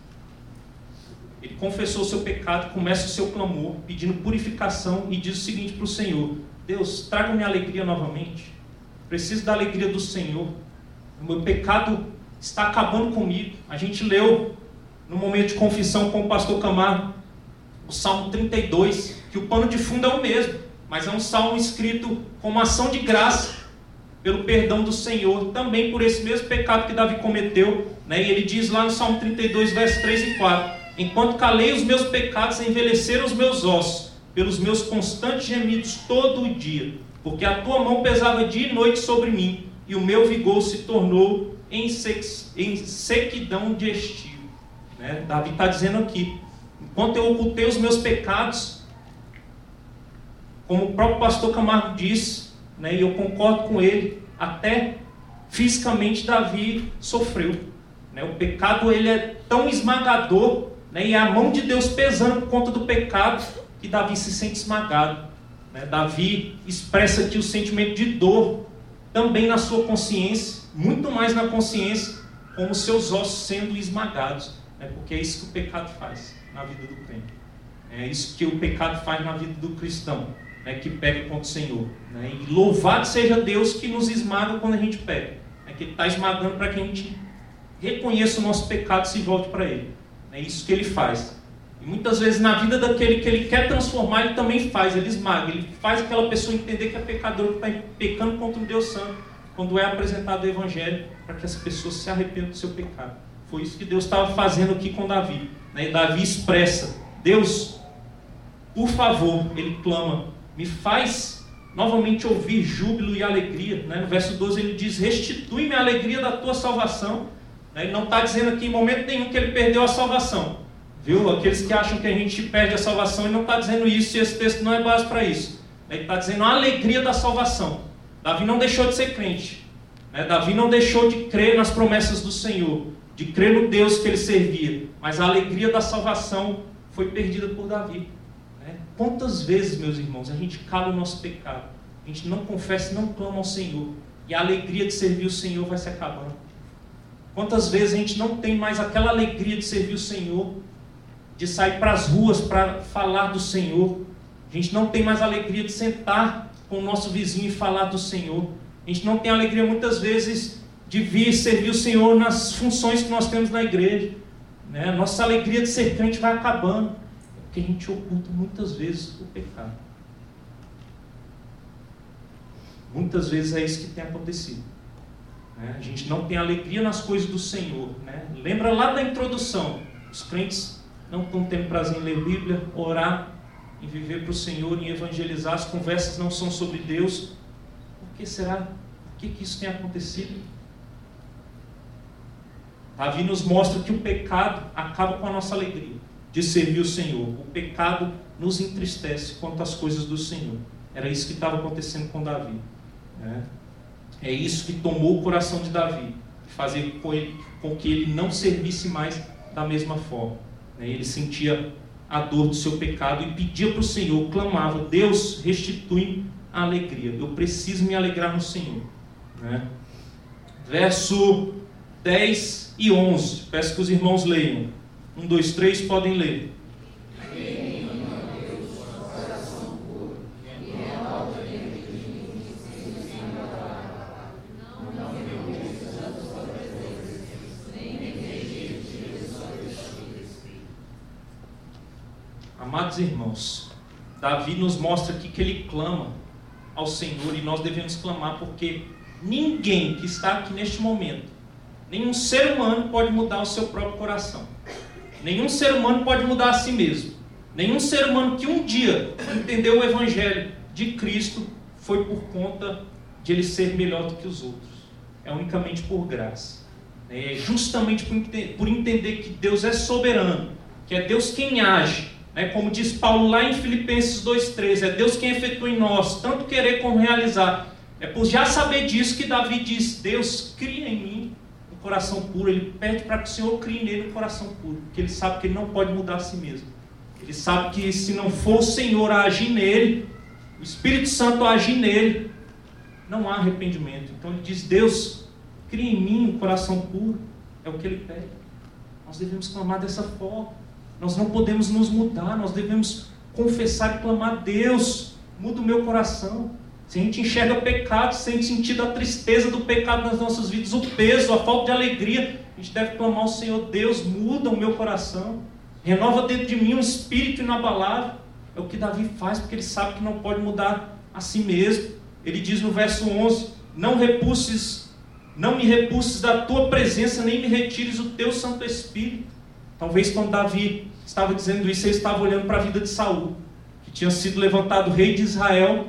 A: Ele confessou o seu pecado, começa o seu clamor, pedindo purificação, e diz o seguinte para o Senhor, Deus, traga-me alegria novamente. Preciso da alegria do Senhor. O meu pecado está acabando comigo. A gente leu no momento de confissão com o pastor Camargo, o Salmo trinta e dois, que o pano de fundo é o mesmo, mas é um salmo escrito com uma ação de graça, pelo perdão do Senhor, também por esse mesmo pecado que Davi cometeu, né? E ele diz lá no Salmo trinta e dois, versos três e quatro, enquanto calei os meus pecados, envelheceram os meus ossos, pelos meus constantes gemidos todo o dia, porque a tua mão pesava dia e noite sobre mim, e o meu vigor se tornou em, sex, em sequidão de estio. Né? Davi está dizendo aqui, enquanto eu ocultei os meus pecados, como o próprio pastor Camargo disse, né, e eu concordo com ele, até fisicamente Davi sofreu. Né? O pecado ele é tão esmagador, né, e é a mão de Deus pesando por conta do pecado, que Davi se sente esmagado. Né? Davi expressa aqui o sentimento de dor, também na sua consciência, muito mais na consciência, como seus ossos sendo esmagados. Né? Porque é isso que o pecado faz na vida do crente. É isso que o pecado faz na vida do cristão, né, que peca contra o Senhor. Né? E louvado seja Deus que nos esmaga quando a gente peca. Né? Que Ele está esmagando para que a gente reconheça o nosso pecado e se volte para Ele. É isso que Ele faz. E muitas vezes na vida daquele que Ele quer transformar, Ele também faz, Ele esmaga. Ele faz aquela pessoa entender que é pecador, que está pecando contra um Deus santo, quando é apresentado o Evangelho, para que essa pessoa se arrependa do seu pecado. Foi isso que Deus estava fazendo aqui com Davi. Né? E Davi expressa, Deus, por favor, ele clama, me faz novamente ouvir júbilo e alegria. Né? No verso doze ele diz, restitui-me a alegria da tua salvação. Né? Ele não está dizendo aqui em momento nenhum que ele perdeu a salvação. Viu? Aqueles que acham que a gente perde a salvação, ele não está dizendo isso, e esse texto não é base para isso. Ele está dizendo a alegria da salvação. Davi não deixou de ser crente. Né? Davi não deixou de crer nas promessas do Senhor, de crer no Deus que ele servia, mas a alegria da salvação foi perdida por Davi. Né? Quantas vezes, meus irmãos, a gente cala o nosso pecado, a gente não confessa e não clama ao Senhor, e a alegria de servir o Senhor vai se acabando. Quantas vezes a gente não tem mais aquela alegria de servir o Senhor, de sair para as ruas para falar do Senhor, a gente não tem mais a alegria de sentar com o nosso vizinho e falar do Senhor, a gente não tem a alegria muitas vezes de vir servir o Senhor nas funções que nós temos na igreja. né? Nossa alegria de ser crente vai acabando. É porque a gente oculta muitas vezes o pecado. Muitas vezes é isso que tem acontecido. Né? A gente não tem alegria nas coisas do Senhor. Né? Lembra lá da introdução, os crentes não estão tendo prazer em ler Bíblia, orar, em viver para o Senhor, em evangelizar, as conversas não são sobre Deus. Por que será? Por que, que isso tem acontecido? Davi nos mostra que o pecado acaba com a nossa alegria de servir o Senhor. O pecado nos entristece quanto às coisas do Senhor. Era isso que estava acontecendo com Davi. Né? É isso que tomou o coração de Davi, fazer com, ele, com que ele não servisse mais da mesma forma. Né? Ele sentia a dor do seu pecado e pedia para o Senhor, clamava: Deus, restitui a alegria, eu preciso me alegrar no Senhor. Né? Verso dez e onze, peço que os irmãos leiam. um, dois, três, podem ler. Amados irmãos, Davi nos mostra aqui que ele clama ao Senhor, e nós devemos clamar, porque ninguém que está aqui neste momento, nenhum ser humano pode mudar o seu próprio coração. Nenhum ser humano pode mudar a si mesmo. Nenhum ser humano que um dia entendeu o Evangelho de Cristo foi por conta de ele ser melhor do que os outros. É unicamente por graça. É justamente por, por entender que Deus é soberano, que é Deus quem age. É, como diz Paulo lá em Filipenses dois, treze, é Deus quem efetua em nós, tanto querer como realizar. É por já saber disso que Davi diz: Deus, cria em mim um coração puro. Ele pede para que o Senhor crie nele um coração puro, porque ele sabe que ele não pode mudar a si mesmo. Ele sabe que se não for o Senhor a agir nele, o Espírito Santo a agir nele, não há arrependimento. Então ele diz: Deus, cria em mim um coração puro. É o que ele pede. Nós devemos clamar dessa forma. Nós não podemos nos mudar, nós devemos confessar e clamar: Deus, muda o meu coração. Se a gente enxerga pecado, sente sentido a tristeza do pecado nas nossas vidas, o peso, a falta de alegria, a gente deve clamar ao Senhor: Deus, muda o meu coração, renova dentro de mim um espírito inabalável. É o que Davi faz, porque ele sabe que não pode mudar a si mesmo. Ele diz no verso onze: não repulses, não me repulses da tua presença, nem me retires o teu Santo Espírito. Talvez quando Davi estava dizendo isso, ele estava olhando para a vida de Saul, que tinha sido levantado rei de Israel,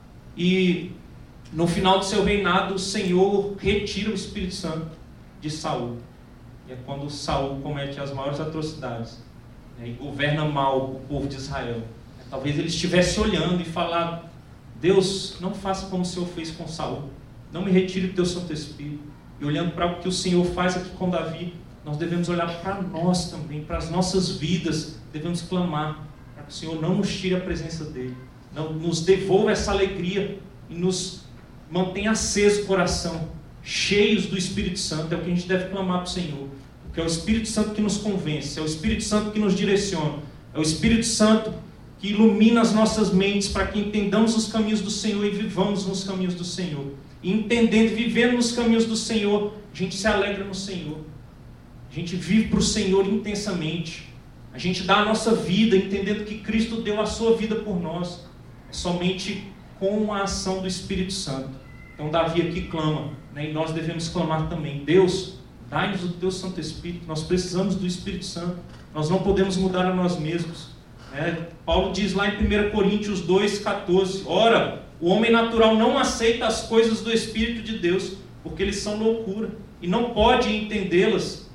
A: e no final do seu reinado o Senhor retira o Espírito Santo de Saul. E é quando Saul comete as maiores atrocidades, né, e governa mal o povo de Israel. Talvez ele estivesse olhando e falando: Deus, não faça como o Senhor fez com Saul, não me retire o teu Santo Espírito. E olhando para o que o Senhor faz aqui com Davi, nós devemos olhar para nós também, para as nossas vidas, devemos clamar para que o Senhor não nos tire a presença dEle, não nos devolva essa alegria e nos mantenha aceso o coração, cheios do Espírito Santo. É o que a gente deve clamar para o Senhor, porque é o Espírito Santo que nos convence, é o Espírito Santo que nos direciona, é o Espírito Santo que ilumina as nossas mentes para que entendamos os caminhos do Senhor e vivamos nos caminhos do Senhor. E entendendo e vivendo nos caminhos do Senhor, a gente se alegra no Senhor. A gente vive para o Senhor intensamente. A gente dá a nossa vida entendendo que Cristo deu a sua vida por nós. É somente com a ação do Espírito Santo. Então Davi aqui clama, né, e nós devemos clamar também: Deus, dai-nos o teu Santo Espírito. Nós precisamos do Espírito Santo. Nós não podemos mudar a nós mesmos. Né? Paulo diz lá em primeira Coríntios dois, catorze: ora, o homem natural não aceita as coisas do Espírito de Deus, porque eles são loucura, e não pode entendê-las,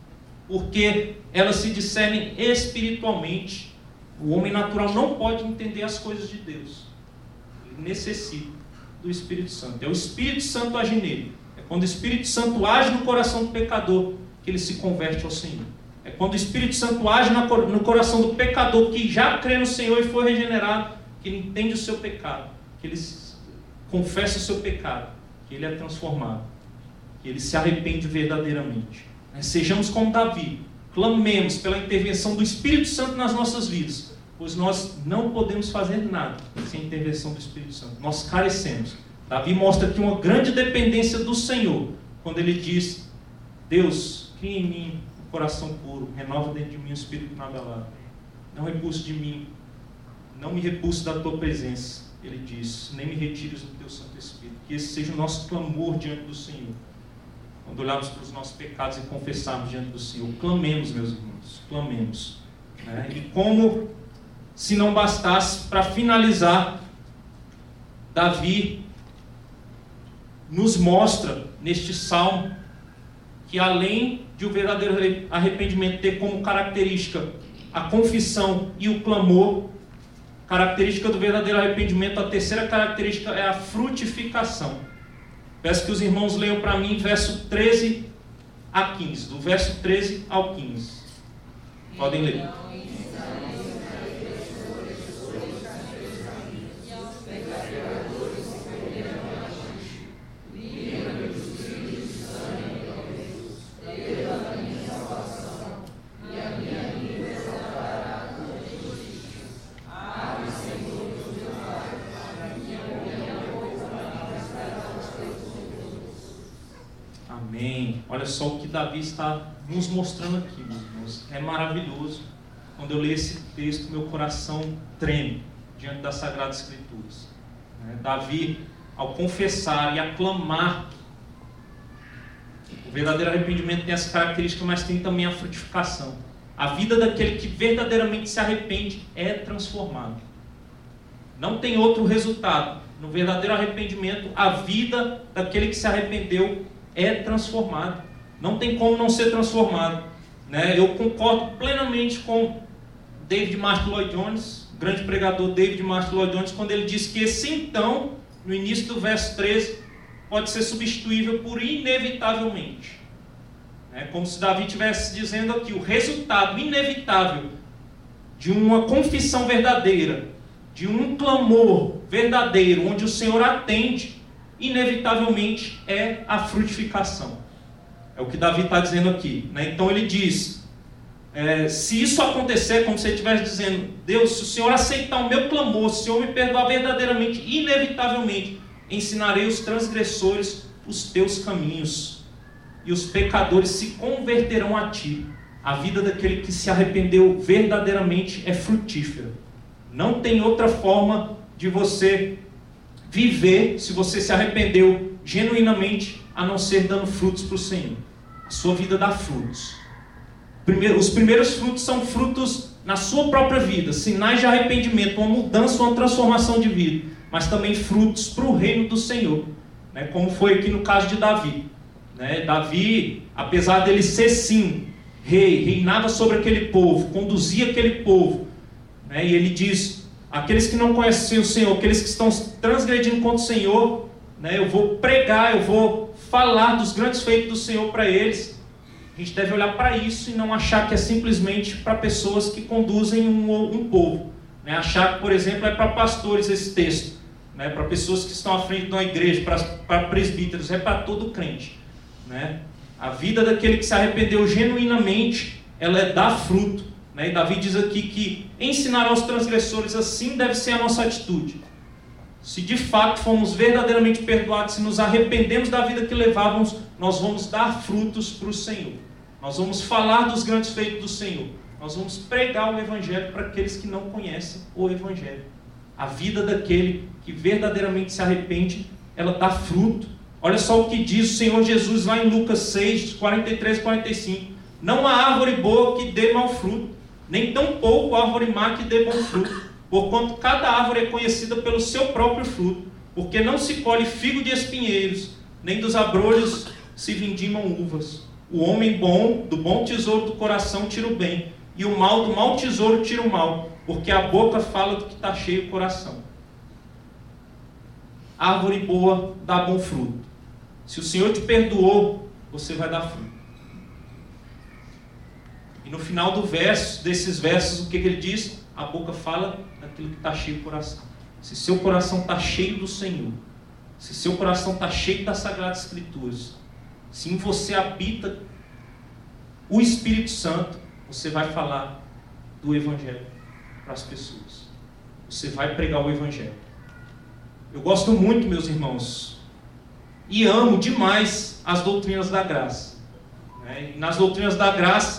A: porque elas se discernem espiritualmente. O homem natural não pode entender as coisas de Deus. Ele necessita do Espírito Santo. É o Espírito Santo agir nele. É quando o Espírito Santo age no coração do pecador que ele se converte ao Senhor. É quando o Espírito Santo age no coração do pecador que já crê no Senhor e foi regenerado, que ele entende o seu pecado, que ele confessa o seu pecado, que ele é transformado, que ele se arrepende verdadeiramente. Sejamos como Davi, clamemos pela intervenção do Espírito Santo nas nossas vidas, pois nós não podemos fazer nada sem a intervenção do Espírito Santo. Nós carecemos. Davi mostra aqui uma grande dependência do Senhor, quando ele diz: Deus, cria em mim um coração puro, renova dentro de mim um espírito inabalável. Não repulse de mim, não me repulse da tua presença, ele diz, nem me retires do teu Santo Espírito. Que esse seja o nosso clamor diante do Senhor. Quando olharmos para os nossos pecados e confessarmos diante do Senhor, clamemos, meus irmãos, clamemos. Né? E como, se não bastasse, para finalizar, Davi nos mostra neste salmo que, além de o verdadeiro arrependimento ter como característica a confissão e o clamor, característica do verdadeiro arrependimento, a terceira característica é a frutificação. Peço que os irmãos leiam para mim verso treze a quinze, do verso treze ao quinze. Podem ler. Amém. Olha só o que Davi está nos mostrando aqui, meus irmãos. É maravilhoso. Quando eu leio esse texto, meu coração treme diante das Sagradas Escrituras. Davi, ao confessar e aclamar, o verdadeiro arrependimento tem essa característica, mas tem também a frutificação. A vida daquele que verdadeiramente se arrepende é transformada. Não tem outro resultado. No verdadeiro arrependimento, a vida daquele que se arrependeu é transformada. Não tem como não ser transformado. Né? Eu concordo plenamente com David Martyn Lloyd-Jones, grande pregador David Martyn Lloyd-Jones, quando ele diz que esse então, no início do verso treze, pode ser substituível por inevitavelmente. É como se Davi estivesse dizendo aqui, o resultado inevitável de uma confissão verdadeira, de um clamor verdadeiro, onde o Senhor atende, inevitavelmente é a frutificação. É o que Davi está dizendo aqui. Né? Então ele diz, é, se isso acontecer, como se ele estivesse dizendo, Deus, se o Senhor aceitar o meu clamor, se o Senhor me perdoar verdadeiramente, inevitavelmente, ensinarei os transgressores os teus caminhos, e os pecadores se converterão a ti. A vida daquele que se arrependeu verdadeiramente é frutífera. Não tem outra forma de você viver, se você se arrependeu genuinamente, a não ser dando frutos para o Senhor. A sua vida dá frutos. Primeiro, os primeiros frutos são frutos na sua própria vida, sinais de arrependimento, uma mudança, uma transformação de vida, mas também frutos para o reino do Senhor, né? Como foi aqui no caso de Davi. Né? Davi, apesar dele ser sim rei, reinava sobre aquele povo, conduzia aquele povo, né? E ele diz, aqueles que não conhecem o Senhor, aqueles que estão transgredindo contra o Senhor, né? Eu vou pregar, eu vou falar dos grandes feitos do Senhor para eles. A gente deve olhar para isso e não achar que é simplesmente para pessoas que conduzem um, um povo. Né? Achar que, por exemplo, é para pastores esse texto, né? Para pessoas que estão à frente de uma igreja, para, para presbíteros, é para todo crente. Né? A vida daquele que se arrependeu genuinamente, ela é dar fruto. Né? E Davi diz aqui que ensinar aos transgressores, assim deve ser a nossa atitude. Se de fato fomos verdadeiramente perdoados, se nos arrependemos da vida que levávamos, nós vamos dar frutos para o Senhor. Nós vamos falar dos grandes feitos do Senhor. Nós vamos pregar o Evangelho para aqueles que não conhecem o Evangelho. A vida daquele que verdadeiramente se arrepende, ela dá fruto. Olha só o que diz o Senhor Jesus lá em Lucas seis, quarenta e três e quarenta e cinco. Não há árvore boa que dê mau fruto, nem tampouco árvore má que dê bom fruto. Porquanto cada árvore é conhecida pelo seu próprio fruto, porque não se colhe figo de espinheiros, nem dos abrolhos se vindimam uvas. O homem bom, do bom tesouro do coração, tira o bem, e o mal do mau tesouro tira o mal, porque a boca fala do que está cheio o coração. Árvore boa dá bom fruto. Se o Senhor te perdoou, você vai dar fruto. E no final do verso, desses versos, o que, que ele diz? A boca fala daquilo que está cheio do coração. Se seu coração está cheio do Senhor, se seu coração está cheio das Sagradas Escrituras, se em você habita o Espírito Santo, você vai falar do Evangelho para as pessoas. Você vai pregar o Evangelho. Eu gosto muito, meus irmãos, e amo demais as doutrinas da graça. Né? E nas doutrinas da graça,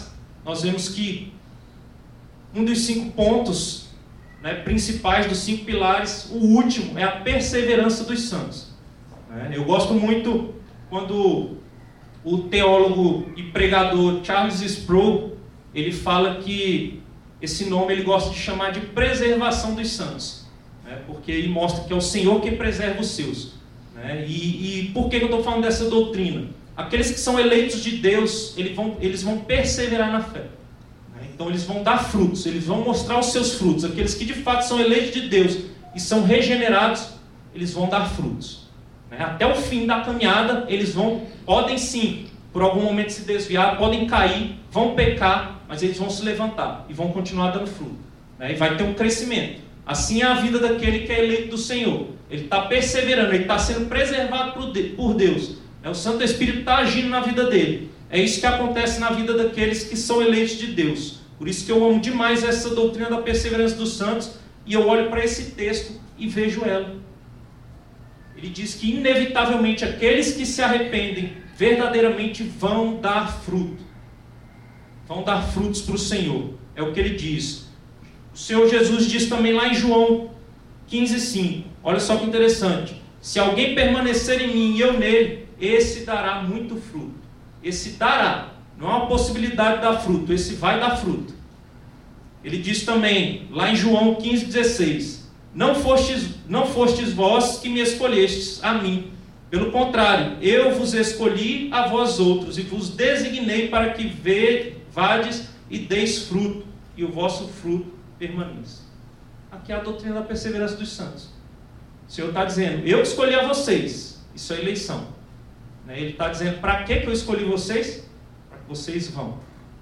A: nós vemos que um dos cinco pontos, né, principais, dos cinco pilares, o último é a perseverança dos santos. Né? Eu gosto muito quando o teólogo e pregador Charles Sproul, ele fala que esse nome ele gosta de chamar de preservação dos santos, né? Porque ele mostra que é o Senhor quem preserva os seus. Né? E, e por que eu estou falando dessa doutrina? Aqueles que são eleitos de Deus, eles vão, eles vão perseverar na fé. Né? Então eles vão dar frutos, eles vão mostrar os seus frutos. Aqueles que de fato são eleitos de Deus e são regenerados, eles vão dar frutos. Né? Até o fim da caminhada, eles vão, podem sim, por algum momento se desviar, podem cair, vão pecar, mas eles vão se levantar e vão continuar dando fruto. Né? E vai ter um crescimento. Assim é a vida daquele que é eleito do Senhor. Ele está perseverando, ele está sendo preservado por Deus. Né? O Santo Espírito está agindo na vida dele. É isso que acontece na vida daqueles que são eleitos de Deus. Por isso que eu amo demais essa doutrina da perseverança dos santos. E eu olho para esse texto e vejo ela. Ele diz que inevitavelmente aqueles que se arrependem verdadeiramente vão dar fruto. Vão dar frutos para o Senhor. É o que ele diz. O Senhor Jesus diz também lá em João quinze, cinco. Olha só que interessante. Se alguém permanecer em mim e eu nele, esse dará muito fruto. Esse dará. Não é uma possibilidade de dar fruto. Esse vai dar fruto. Ele diz também, lá em João quinze, dezesseis. Não fostes, não fostes vós que me escolhestes a mim. Pelo contrário, eu vos escolhi a vós outros e vos designei para que ve, vades e deis fruto, e o vosso fruto permaneça. Aqui é a doutrina da perseverança dos santos. O Senhor está dizendo, eu escolhi a vocês. Isso é eleição. Ele está dizendo, para que eu escolhi vocês? Para que vocês vão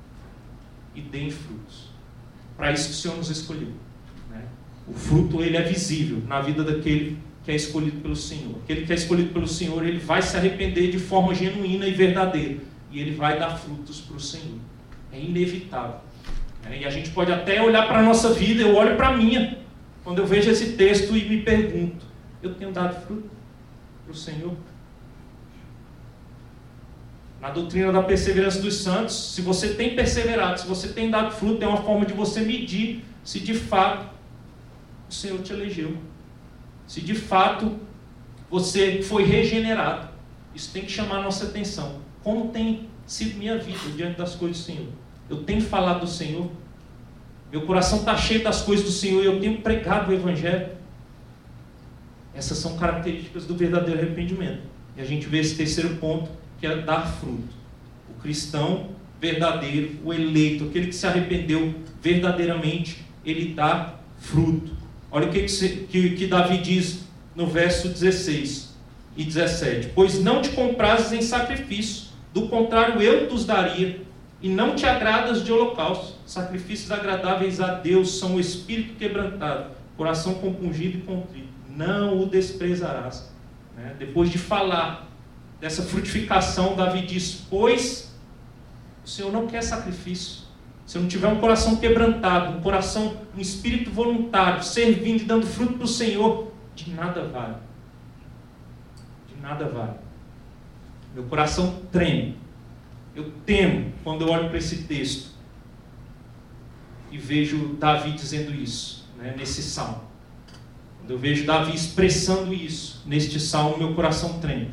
A: e deem frutos. Para isso que o Senhor nos escolheu. O fruto ele é visível na vida daquele que é escolhido pelo Senhor. Aquele que é escolhido pelo Senhor, ele vai se arrepender de forma genuína e verdadeira. E ele vai dar frutos para o Senhor. É inevitável. E a gente pode até olhar para a nossa vida, eu olho para a minha, quando eu vejo esse texto e me pergunto, eu tenho dado fruto para o Senhor? Na doutrina da perseverança dos santos, se você tem perseverado, se você tem dado fruto, é uma forma de você medir se de fato o Senhor te elegeu. Se de fato você foi regenerado. Isso tem que chamar a nossa atenção. Como tem sido minha vida diante das coisas do Senhor? Eu tenho falado do Senhor? Meu coração está cheio das coisas do Senhor e eu tenho pregado o Evangelho? Essas são características do verdadeiro arrependimento. E a gente vê esse terceiro ponto, que é dar fruto. O cristão verdadeiro, o eleito, aquele que se arrependeu verdadeiramente, ele dá fruto. Olha o que, que, que Davi diz no verso dezesseis e dezessete. Pois não te comprases em sacrifício, do contrário eu te os daria, e não te agradas de holocausto. Sacrifícios agradáveis a Deus são o espírito quebrantado, coração compungido e contrito. Não o desprezarás. Né? Depois de falar dessa frutificação, Davi diz, pois o Senhor não quer sacrifício. Se eu não tiver um coração quebrantado, um coração, um espírito voluntário, servindo e dando fruto para o Senhor, de nada vale. De nada vale. Meu coração treme. Eu temo quando eu olho para esse texto e vejo Davi dizendo isso, né, nesse salmo. Quando eu vejo Davi expressando isso neste salmo, meu coração treme.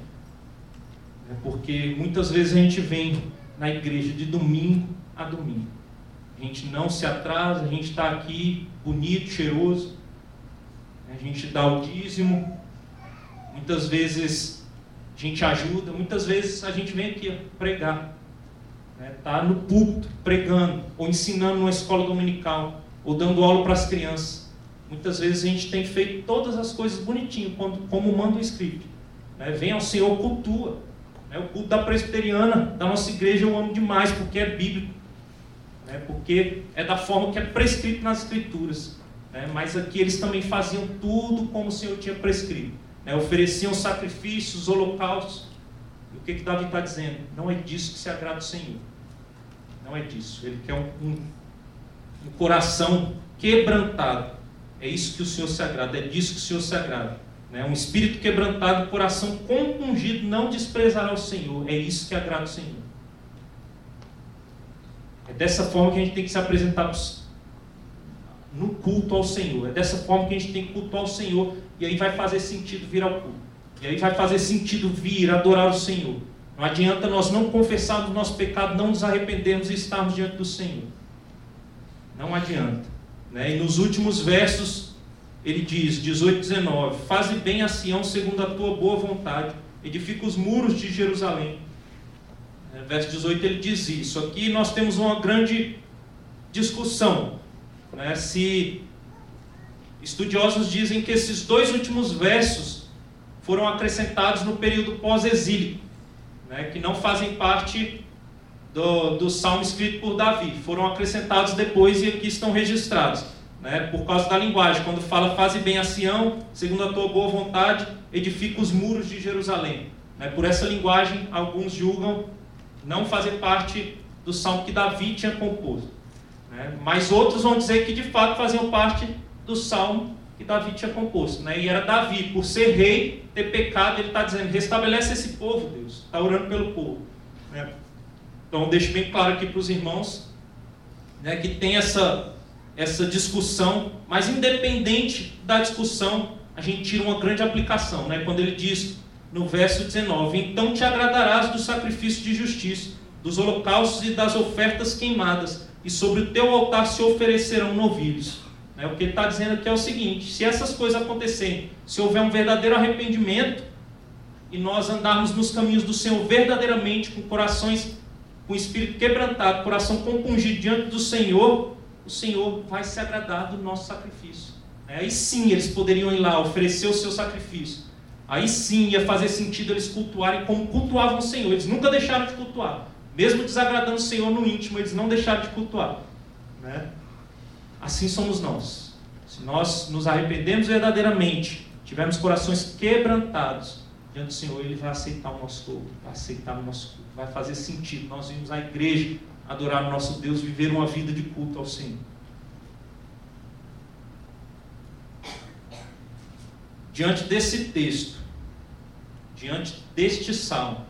A: É porque muitas vezes a gente vem na igreja de domingo a domingo. A gente não se atrasa, a gente está aqui bonito, cheiroso, a gente dá o dízimo, muitas vezes a gente ajuda, muitas vezes a gente vem aqui pregar, está né? no púlpito pregando, ou ensinando numa escola dominical, ou dando aula para as crianças. Muitas vezes a gente tem feito todas as coisas bonitinho, como manda o Escrito. Né? Vem ao Senhor, cultua. Né? O culto da presbiteriana, da nossa igreja, eu amo demais, porque é bíblico. Né? Porque é da forma que é prescrito nas Escrituras. Né? Mas aqui eles também faziam tudo como o Senhor tinha prescrito. Né? Ofereciam sacrifícios, holocaustos. E o que, que Davi está dizendo? Não é disso que se agrada o Senhor. Não é disso. Ele quer um, um, um coração quebrantado. É isso que o Senhor se agrada. É disso que o Senhor se agrada. Né? Um espírito quebrantado, um coração compungido, não desprezará o Senhor. É isso que agrada o Senhor. É dessa forma que a gente tem que se apresentar no culto ao Senhor. É dessa forma que a gente tem que cultuar o Senhor. E aí vai fazer sentido vir ao culto. E aí vai fazer sentido vir adorar o Senhor. Não adianta nós não confessarmos o nosso pecado, não nos arrependermos e estarmos diante do Senhor. Não adianta. Né? E nos últimos versos, ele diz, dezoito, dezenove, faze bem a Sião segundo a tua boa vontade, edifica os muros de Jerusalém. Verso dezoito ele diz isso. Aqui nós temos uma grande discussão. Né? Se estudiosos dizem que esses dois últimos versos foram acrescentados no período pós-exílico, né? Que não fazem parte do, do salmo escrito por Davi. Foram acrescentados depois e aqui estão registrados. Né? Por causa da linguagem. Quando fala, faze bem a Sião, segundo a tua boa vontade, edifica os muros de Jerusalém. Né? Por essa linguagem, alguns julgam não fazer parte do salmo que Davi tinha composto. Né? Mas outros vão dizer que de fato faziam parte do salmo que Davi tinha composto. Né? E era Davi, por ser rei, ter pecado, ele está dizendo, restabelece esse povo, Deus. Está orando pelo povo. Né? Então deixo bem claro aqui para os irmãos, né, que tem essa, essa discussão, mas independente da discussão, a gente tira uma grande aplicação. Né? Quando ele diz no verso dezenove, então te agradarás do sacrifício de justiça, dos holocaustos e das ofertas queimadas, e sobre o teu altar se oferecerão novilhos. Né? O que ele está dizendo aqui é o seguinte, se essas coisas acontecerem, se houver um verdadeiro arrependimento, e nós andarmos nos caminhos do Senhor verdadeiramente, com corações, com espírito quebrantado, coração compungido diante do Senhor, o Senhor vai se agradar do nosso sacrifício. Né? Aí sim eles poderiam ir lá, oferecer o seu sacrifício. Aí sim ia fazer sentido eles cultuarem como cultuavam o Senhor. Eles nunca deixaram de cultuar. Mesmo desagradando o Senhor no íntimo, eles não deixaram de cultuar. Né? Assim somos nós. Se nós nos arrependemos verdadeiramente, tivermos corações quebrantados diante do Senhor, Ele vai aceitar o nosso culto, vai aceitar o nosso culto, vai fazer sentido. Nós vimos à igreja adorar o nosso Deus, viver uma vida de culto ao Senhor. Diante desse texto, diante deste salmo,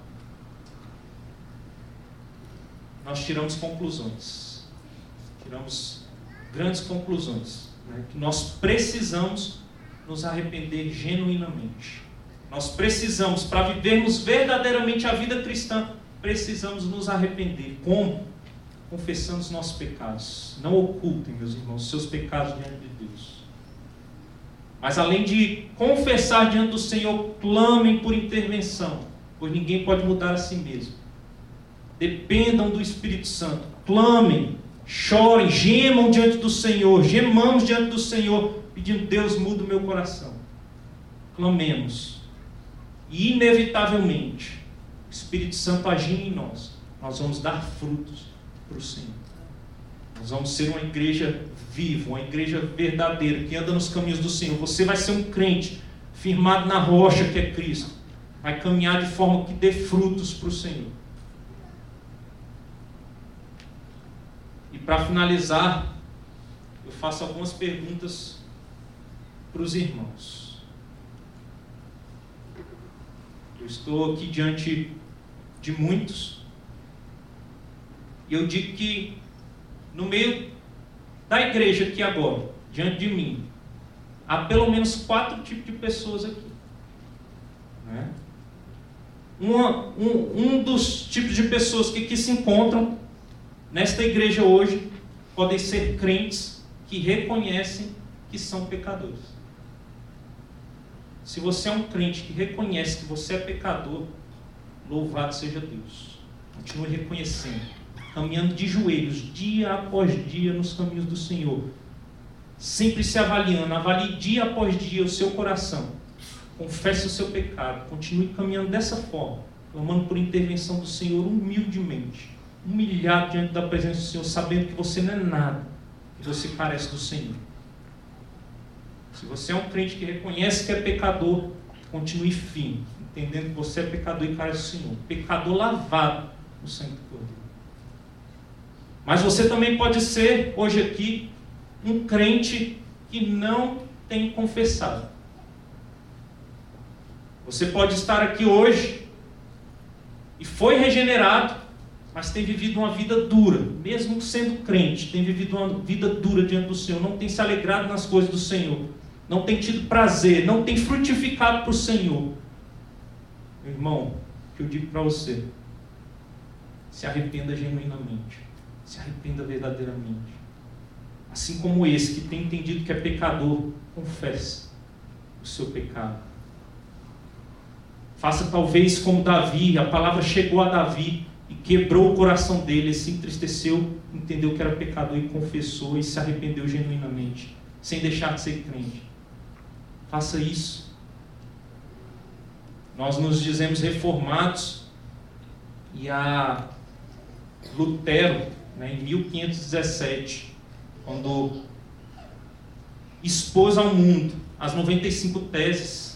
A: nós tiramos conclusões, tiramos grandes conclusões, né? Que nós precisamos nos arrepender genuinamente. Nós precisamos, para vivermos verdadeiramente a vida cristã, precisamos nos arrepender. Como? Confessando os nossos pecados. Não ocultem, meus irmãos, os seus pecados diante de Deus. Mas além de confessar diante do Senhor, clamem por intervenção, pois ninguém pode mudar a si mesmo. Dependam do Espírito Santo, clamem, chorem, gemam diante do Senhor, gemamos diante do Senhor, pedindo, Deus, muda o meu coração. Clamemos. E inevitavelmente, o Espírito Santo agindo em nós, nós vamos dar frutos para o Senhor. Nós vamos ser uma igreja viva, uma igreja verdadeira, que anda nos caminhos do Senhor. Você vai ser um crente firmado na rocha que é Cristo. Vai caminhar de forma que dê frutos para o Senhor. E para finalizar, eu faço algumas perguntas para os irmãos. Eu estou aqui diante de muitos, e eu digo que no meio da igreja aqui agora, diante de mim, há pelo menos quatro tipos de pessoas aqui. Né? Uma, um, um dos tipos de pessoas que aqui se encontram nesta igreja hoje podem ser crentes que reconhecem que são pecadores. Se você é um crente que reconhece que você é pecador, louvado seja Deus. Continue reconhecendo, caminhando de joelhos, dia após dia, nos caminhos do Senhor. Sempre se avaliando, avalie dia após dia o seu coração. Confesse o seu pecado, continue caminhando dessa forma, clamando por intervenção do Senhor humildemente, humilhado diante da presença do Senhor, sabendo que você não é nada, que você carece do Senhor. Se você é um crente que reconhece que é pecador, continue firme, entendendo que você é pecador e carece do Senhor. Pecador lavado no sangue do Cordeiro. Mas você também pode ser, hoje aqui, um crente que não tem confessado. Você pode estar aqui hoje e foi regenerado, mas tem vivido uma vida dura, mesmo sendo crente, tem vivido uma vida dura diante do Senhor, não tem se alegrado nas coisas do Senhor, não tem tido prazer, não tem frutificado para o Senhor. Meu irmão, o que eu digo para você, se arrependa genuinamente, se arrependa verdadeiramente. Assim como esse que tem entendido que é pecador, confesse o seu pecado. Faça talvez como Davi, a palavra chegou a Davi e quebrou o coração dele, ele se entristeceu, entendeu que era pecador e confessou e se arrependeu genuinamente, sem deixar de ser crente. Faça isso. Nós nos dizemos reformados e a Lutero, né, em mil quinhentos e dezessete, quando expôs ao mundo as noventa e cinco teses,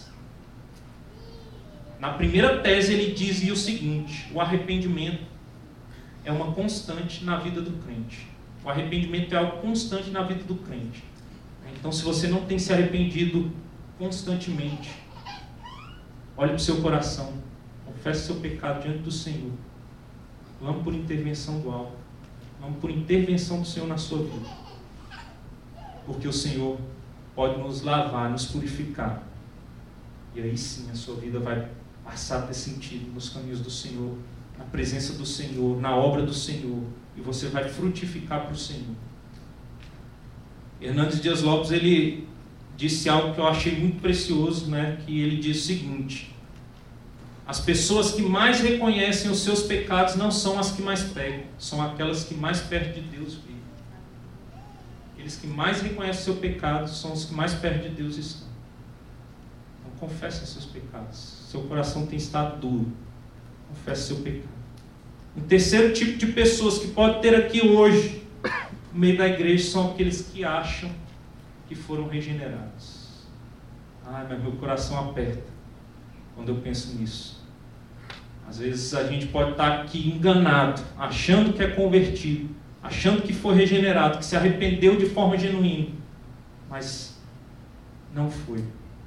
A: na primeira tese ele dizia o seguinte: o arrependimento é uma constante na vida do crente. O arrependimento é algo constante na vida do crente. Então, se você não tem se arrependido constantemente, olhe para o seu coração, confesse seu pecado diante do Senhor, clame por intervenção do alto, clame por intervenção do Senhor na sua vida, porque o Senhor pode nos lavar, nos purificar, e aí sim a sua vida vai passar a ter sentido nos caminhos do Senhor, na presença do Senhor, na obra do Senhor, e você vai frutificar para o Senhor. Hernandes Dias Lopes, ele disse algo que eu achei muito precioso, né? Que ele diz o seguinte: as pessoas que mais reconhecem os seus pecados não são as que mais pecam, são aquelas que mais perto de Deus vivem. Aqueles que mais reconhecem o seu pecado são os que mais perto de Deus estão. Então confesse os seus pecados. Seu coração tem estado duro, confesse seu pecado. Um terceiro tipo de pessoas que pode ter aqui hoje no meio da igreja são aqueles que acham que foram regenerados. Ai, mas meu coração aperta quando eu penso nisso. Às vezes a gente pode estar aqui enganado, achando que é convertido, achando que foi regenerado, que se arrependeu de forma genuína, mas não foi.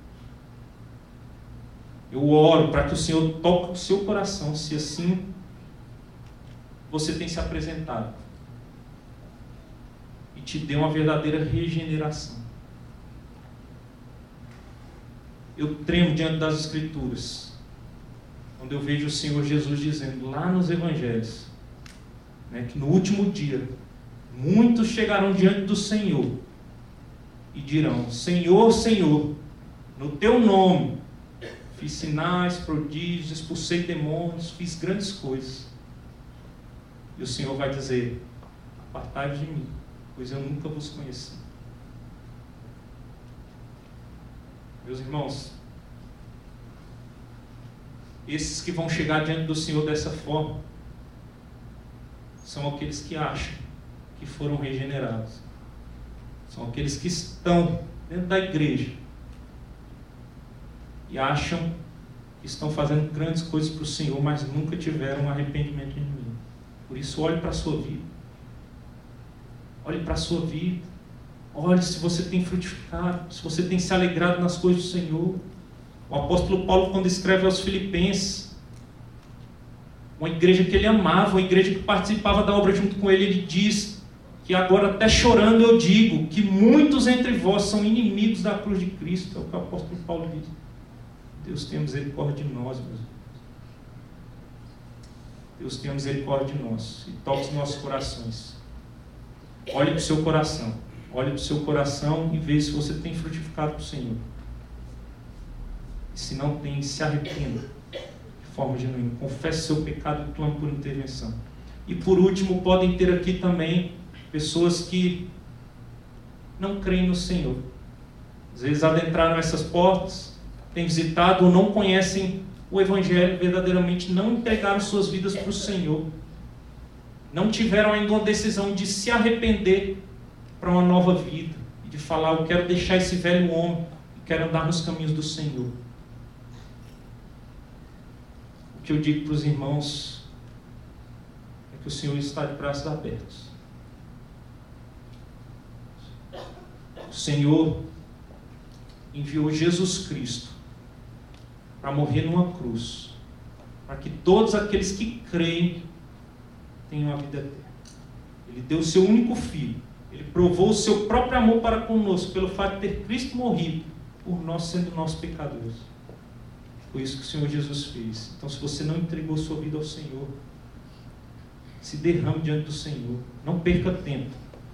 A: Eu oro para que o Senhor toque o seu coração, se assim você tem se apresentado, e te dê uma verdadeira regeneração. Eu tremo diante das Escrituras, quando eu vejo o Senhor Jesus dizendo lá nos Evangelhos, né, que no último dia, muitos chegarão diante do Senhor e dirão: Senhor, Senhor, no teu nome fiz sinais, prodígios, expulsei demônios, fiz grandes coisas. E o Senhor vai dizer: apartai-vos de mim, pois eu nunca vos conheci. Meus irmãos, esses que vão chegar diante do Senhor dessa forma são aqueles que acham que foram regenerados. São aqueles que estão dentro da igreja e acham que estão fazendo grandes coisas para o Senhor, mas nunca tiveram um arrependimento genuíno. Por isso, olhe para a sua vida. Olhe para a sua vida. Olhe se você tem frutificado, se você tem se alegrado nas coisas do Senhor. O apóstolo Paulo, quando escreve aos Filipenses, uma igreja que ele amava, uma igreja que participava da obra junto com ele, ele diz que agora, até chorando, eu digo que muitos entre vós são inimigos da cruz de Cristo. É o que o apóstolo Paulo diz. Deus tenha misericórdia de nós, meus irmãos. Deus tenha misericórdia de nós e toque os nossos corações. Olhe para o seu coração. Olhe para o seu coração e veja se você tem frutificado para o Senhor. E se não tem, se arrependa de forma genuína. Confesse seu pecado e clame por intervenção. E por último, podem ter aqui também pessoas que não creem no Senhor. Às vezes adentraram essas portas, têm visitado ou não conhecem o Evangelho verdadeiramente, não entregaram suas vidas para o Senhor. Não tiveram ainda uma decisão de se arrepender para uma nova vida. E de falar: eu quero deixar esse velho homem e quero andar nos caminhos do Senhor. O que eu digo para os irmãos é que o Senhor está de braços abertos. O Senhor enviou Jesus Cristo para morrer numa cruz, para que todos aqueles que creem tenham a vida eterna. Ele deu o seu único filho. Ele provou o seu próprio amor para conosco, pelo fato de ter Cristo morrido por nós, sendo nós pecadores. Foi isso que o Senhor Jesus fez. Então, se você não entregou sua vida ao Senhor, se derrame diante do Senhor. Não perca tempo.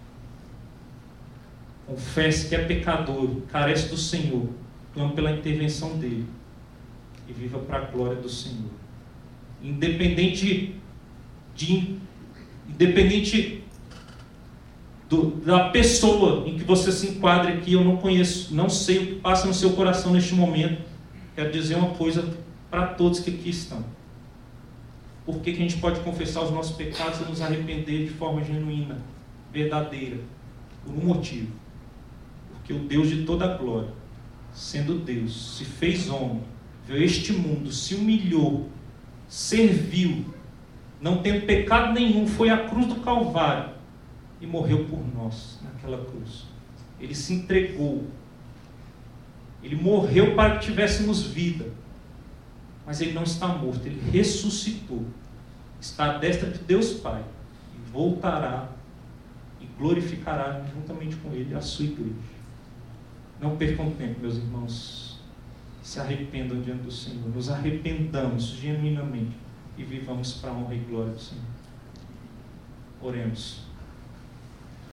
A: Confesse que é pecador, carece do Senhor. Clame pela intervenção dEle. E viva para a glória do Senhor. Independente de... Independente do, da pessoa em que você se enquadre aqui, eu não conheço, não sei o que passa no seu coração neste momento. Quero dizer uma coisa para todos que aqui estão. Por que, que a gente pode confessar os nossos pecados e nos arrepender de forma genuína, verdadeira? Por um motivo. Porque o Deus de toda a glória, sendo Deus, se fez homem, veio este mundo, se humilhou, serviu, não tendo pecado nenhum, foi à cruz do Calvário e morreu por nós naquela cruz. Ele se entregou. Ele morreu para que tivéssemos vida. Mas ele não está morto, ele ressuscitou. Está à destra de Deus Pai. E voltará e glorificará juntamente com ele a sua igreja. Não percam tempo, meus irmãos. Se arrependam diante do Senhor. Nos arrependamos genuinamente e vivamos para a honra e glória do Senhor. Oremos.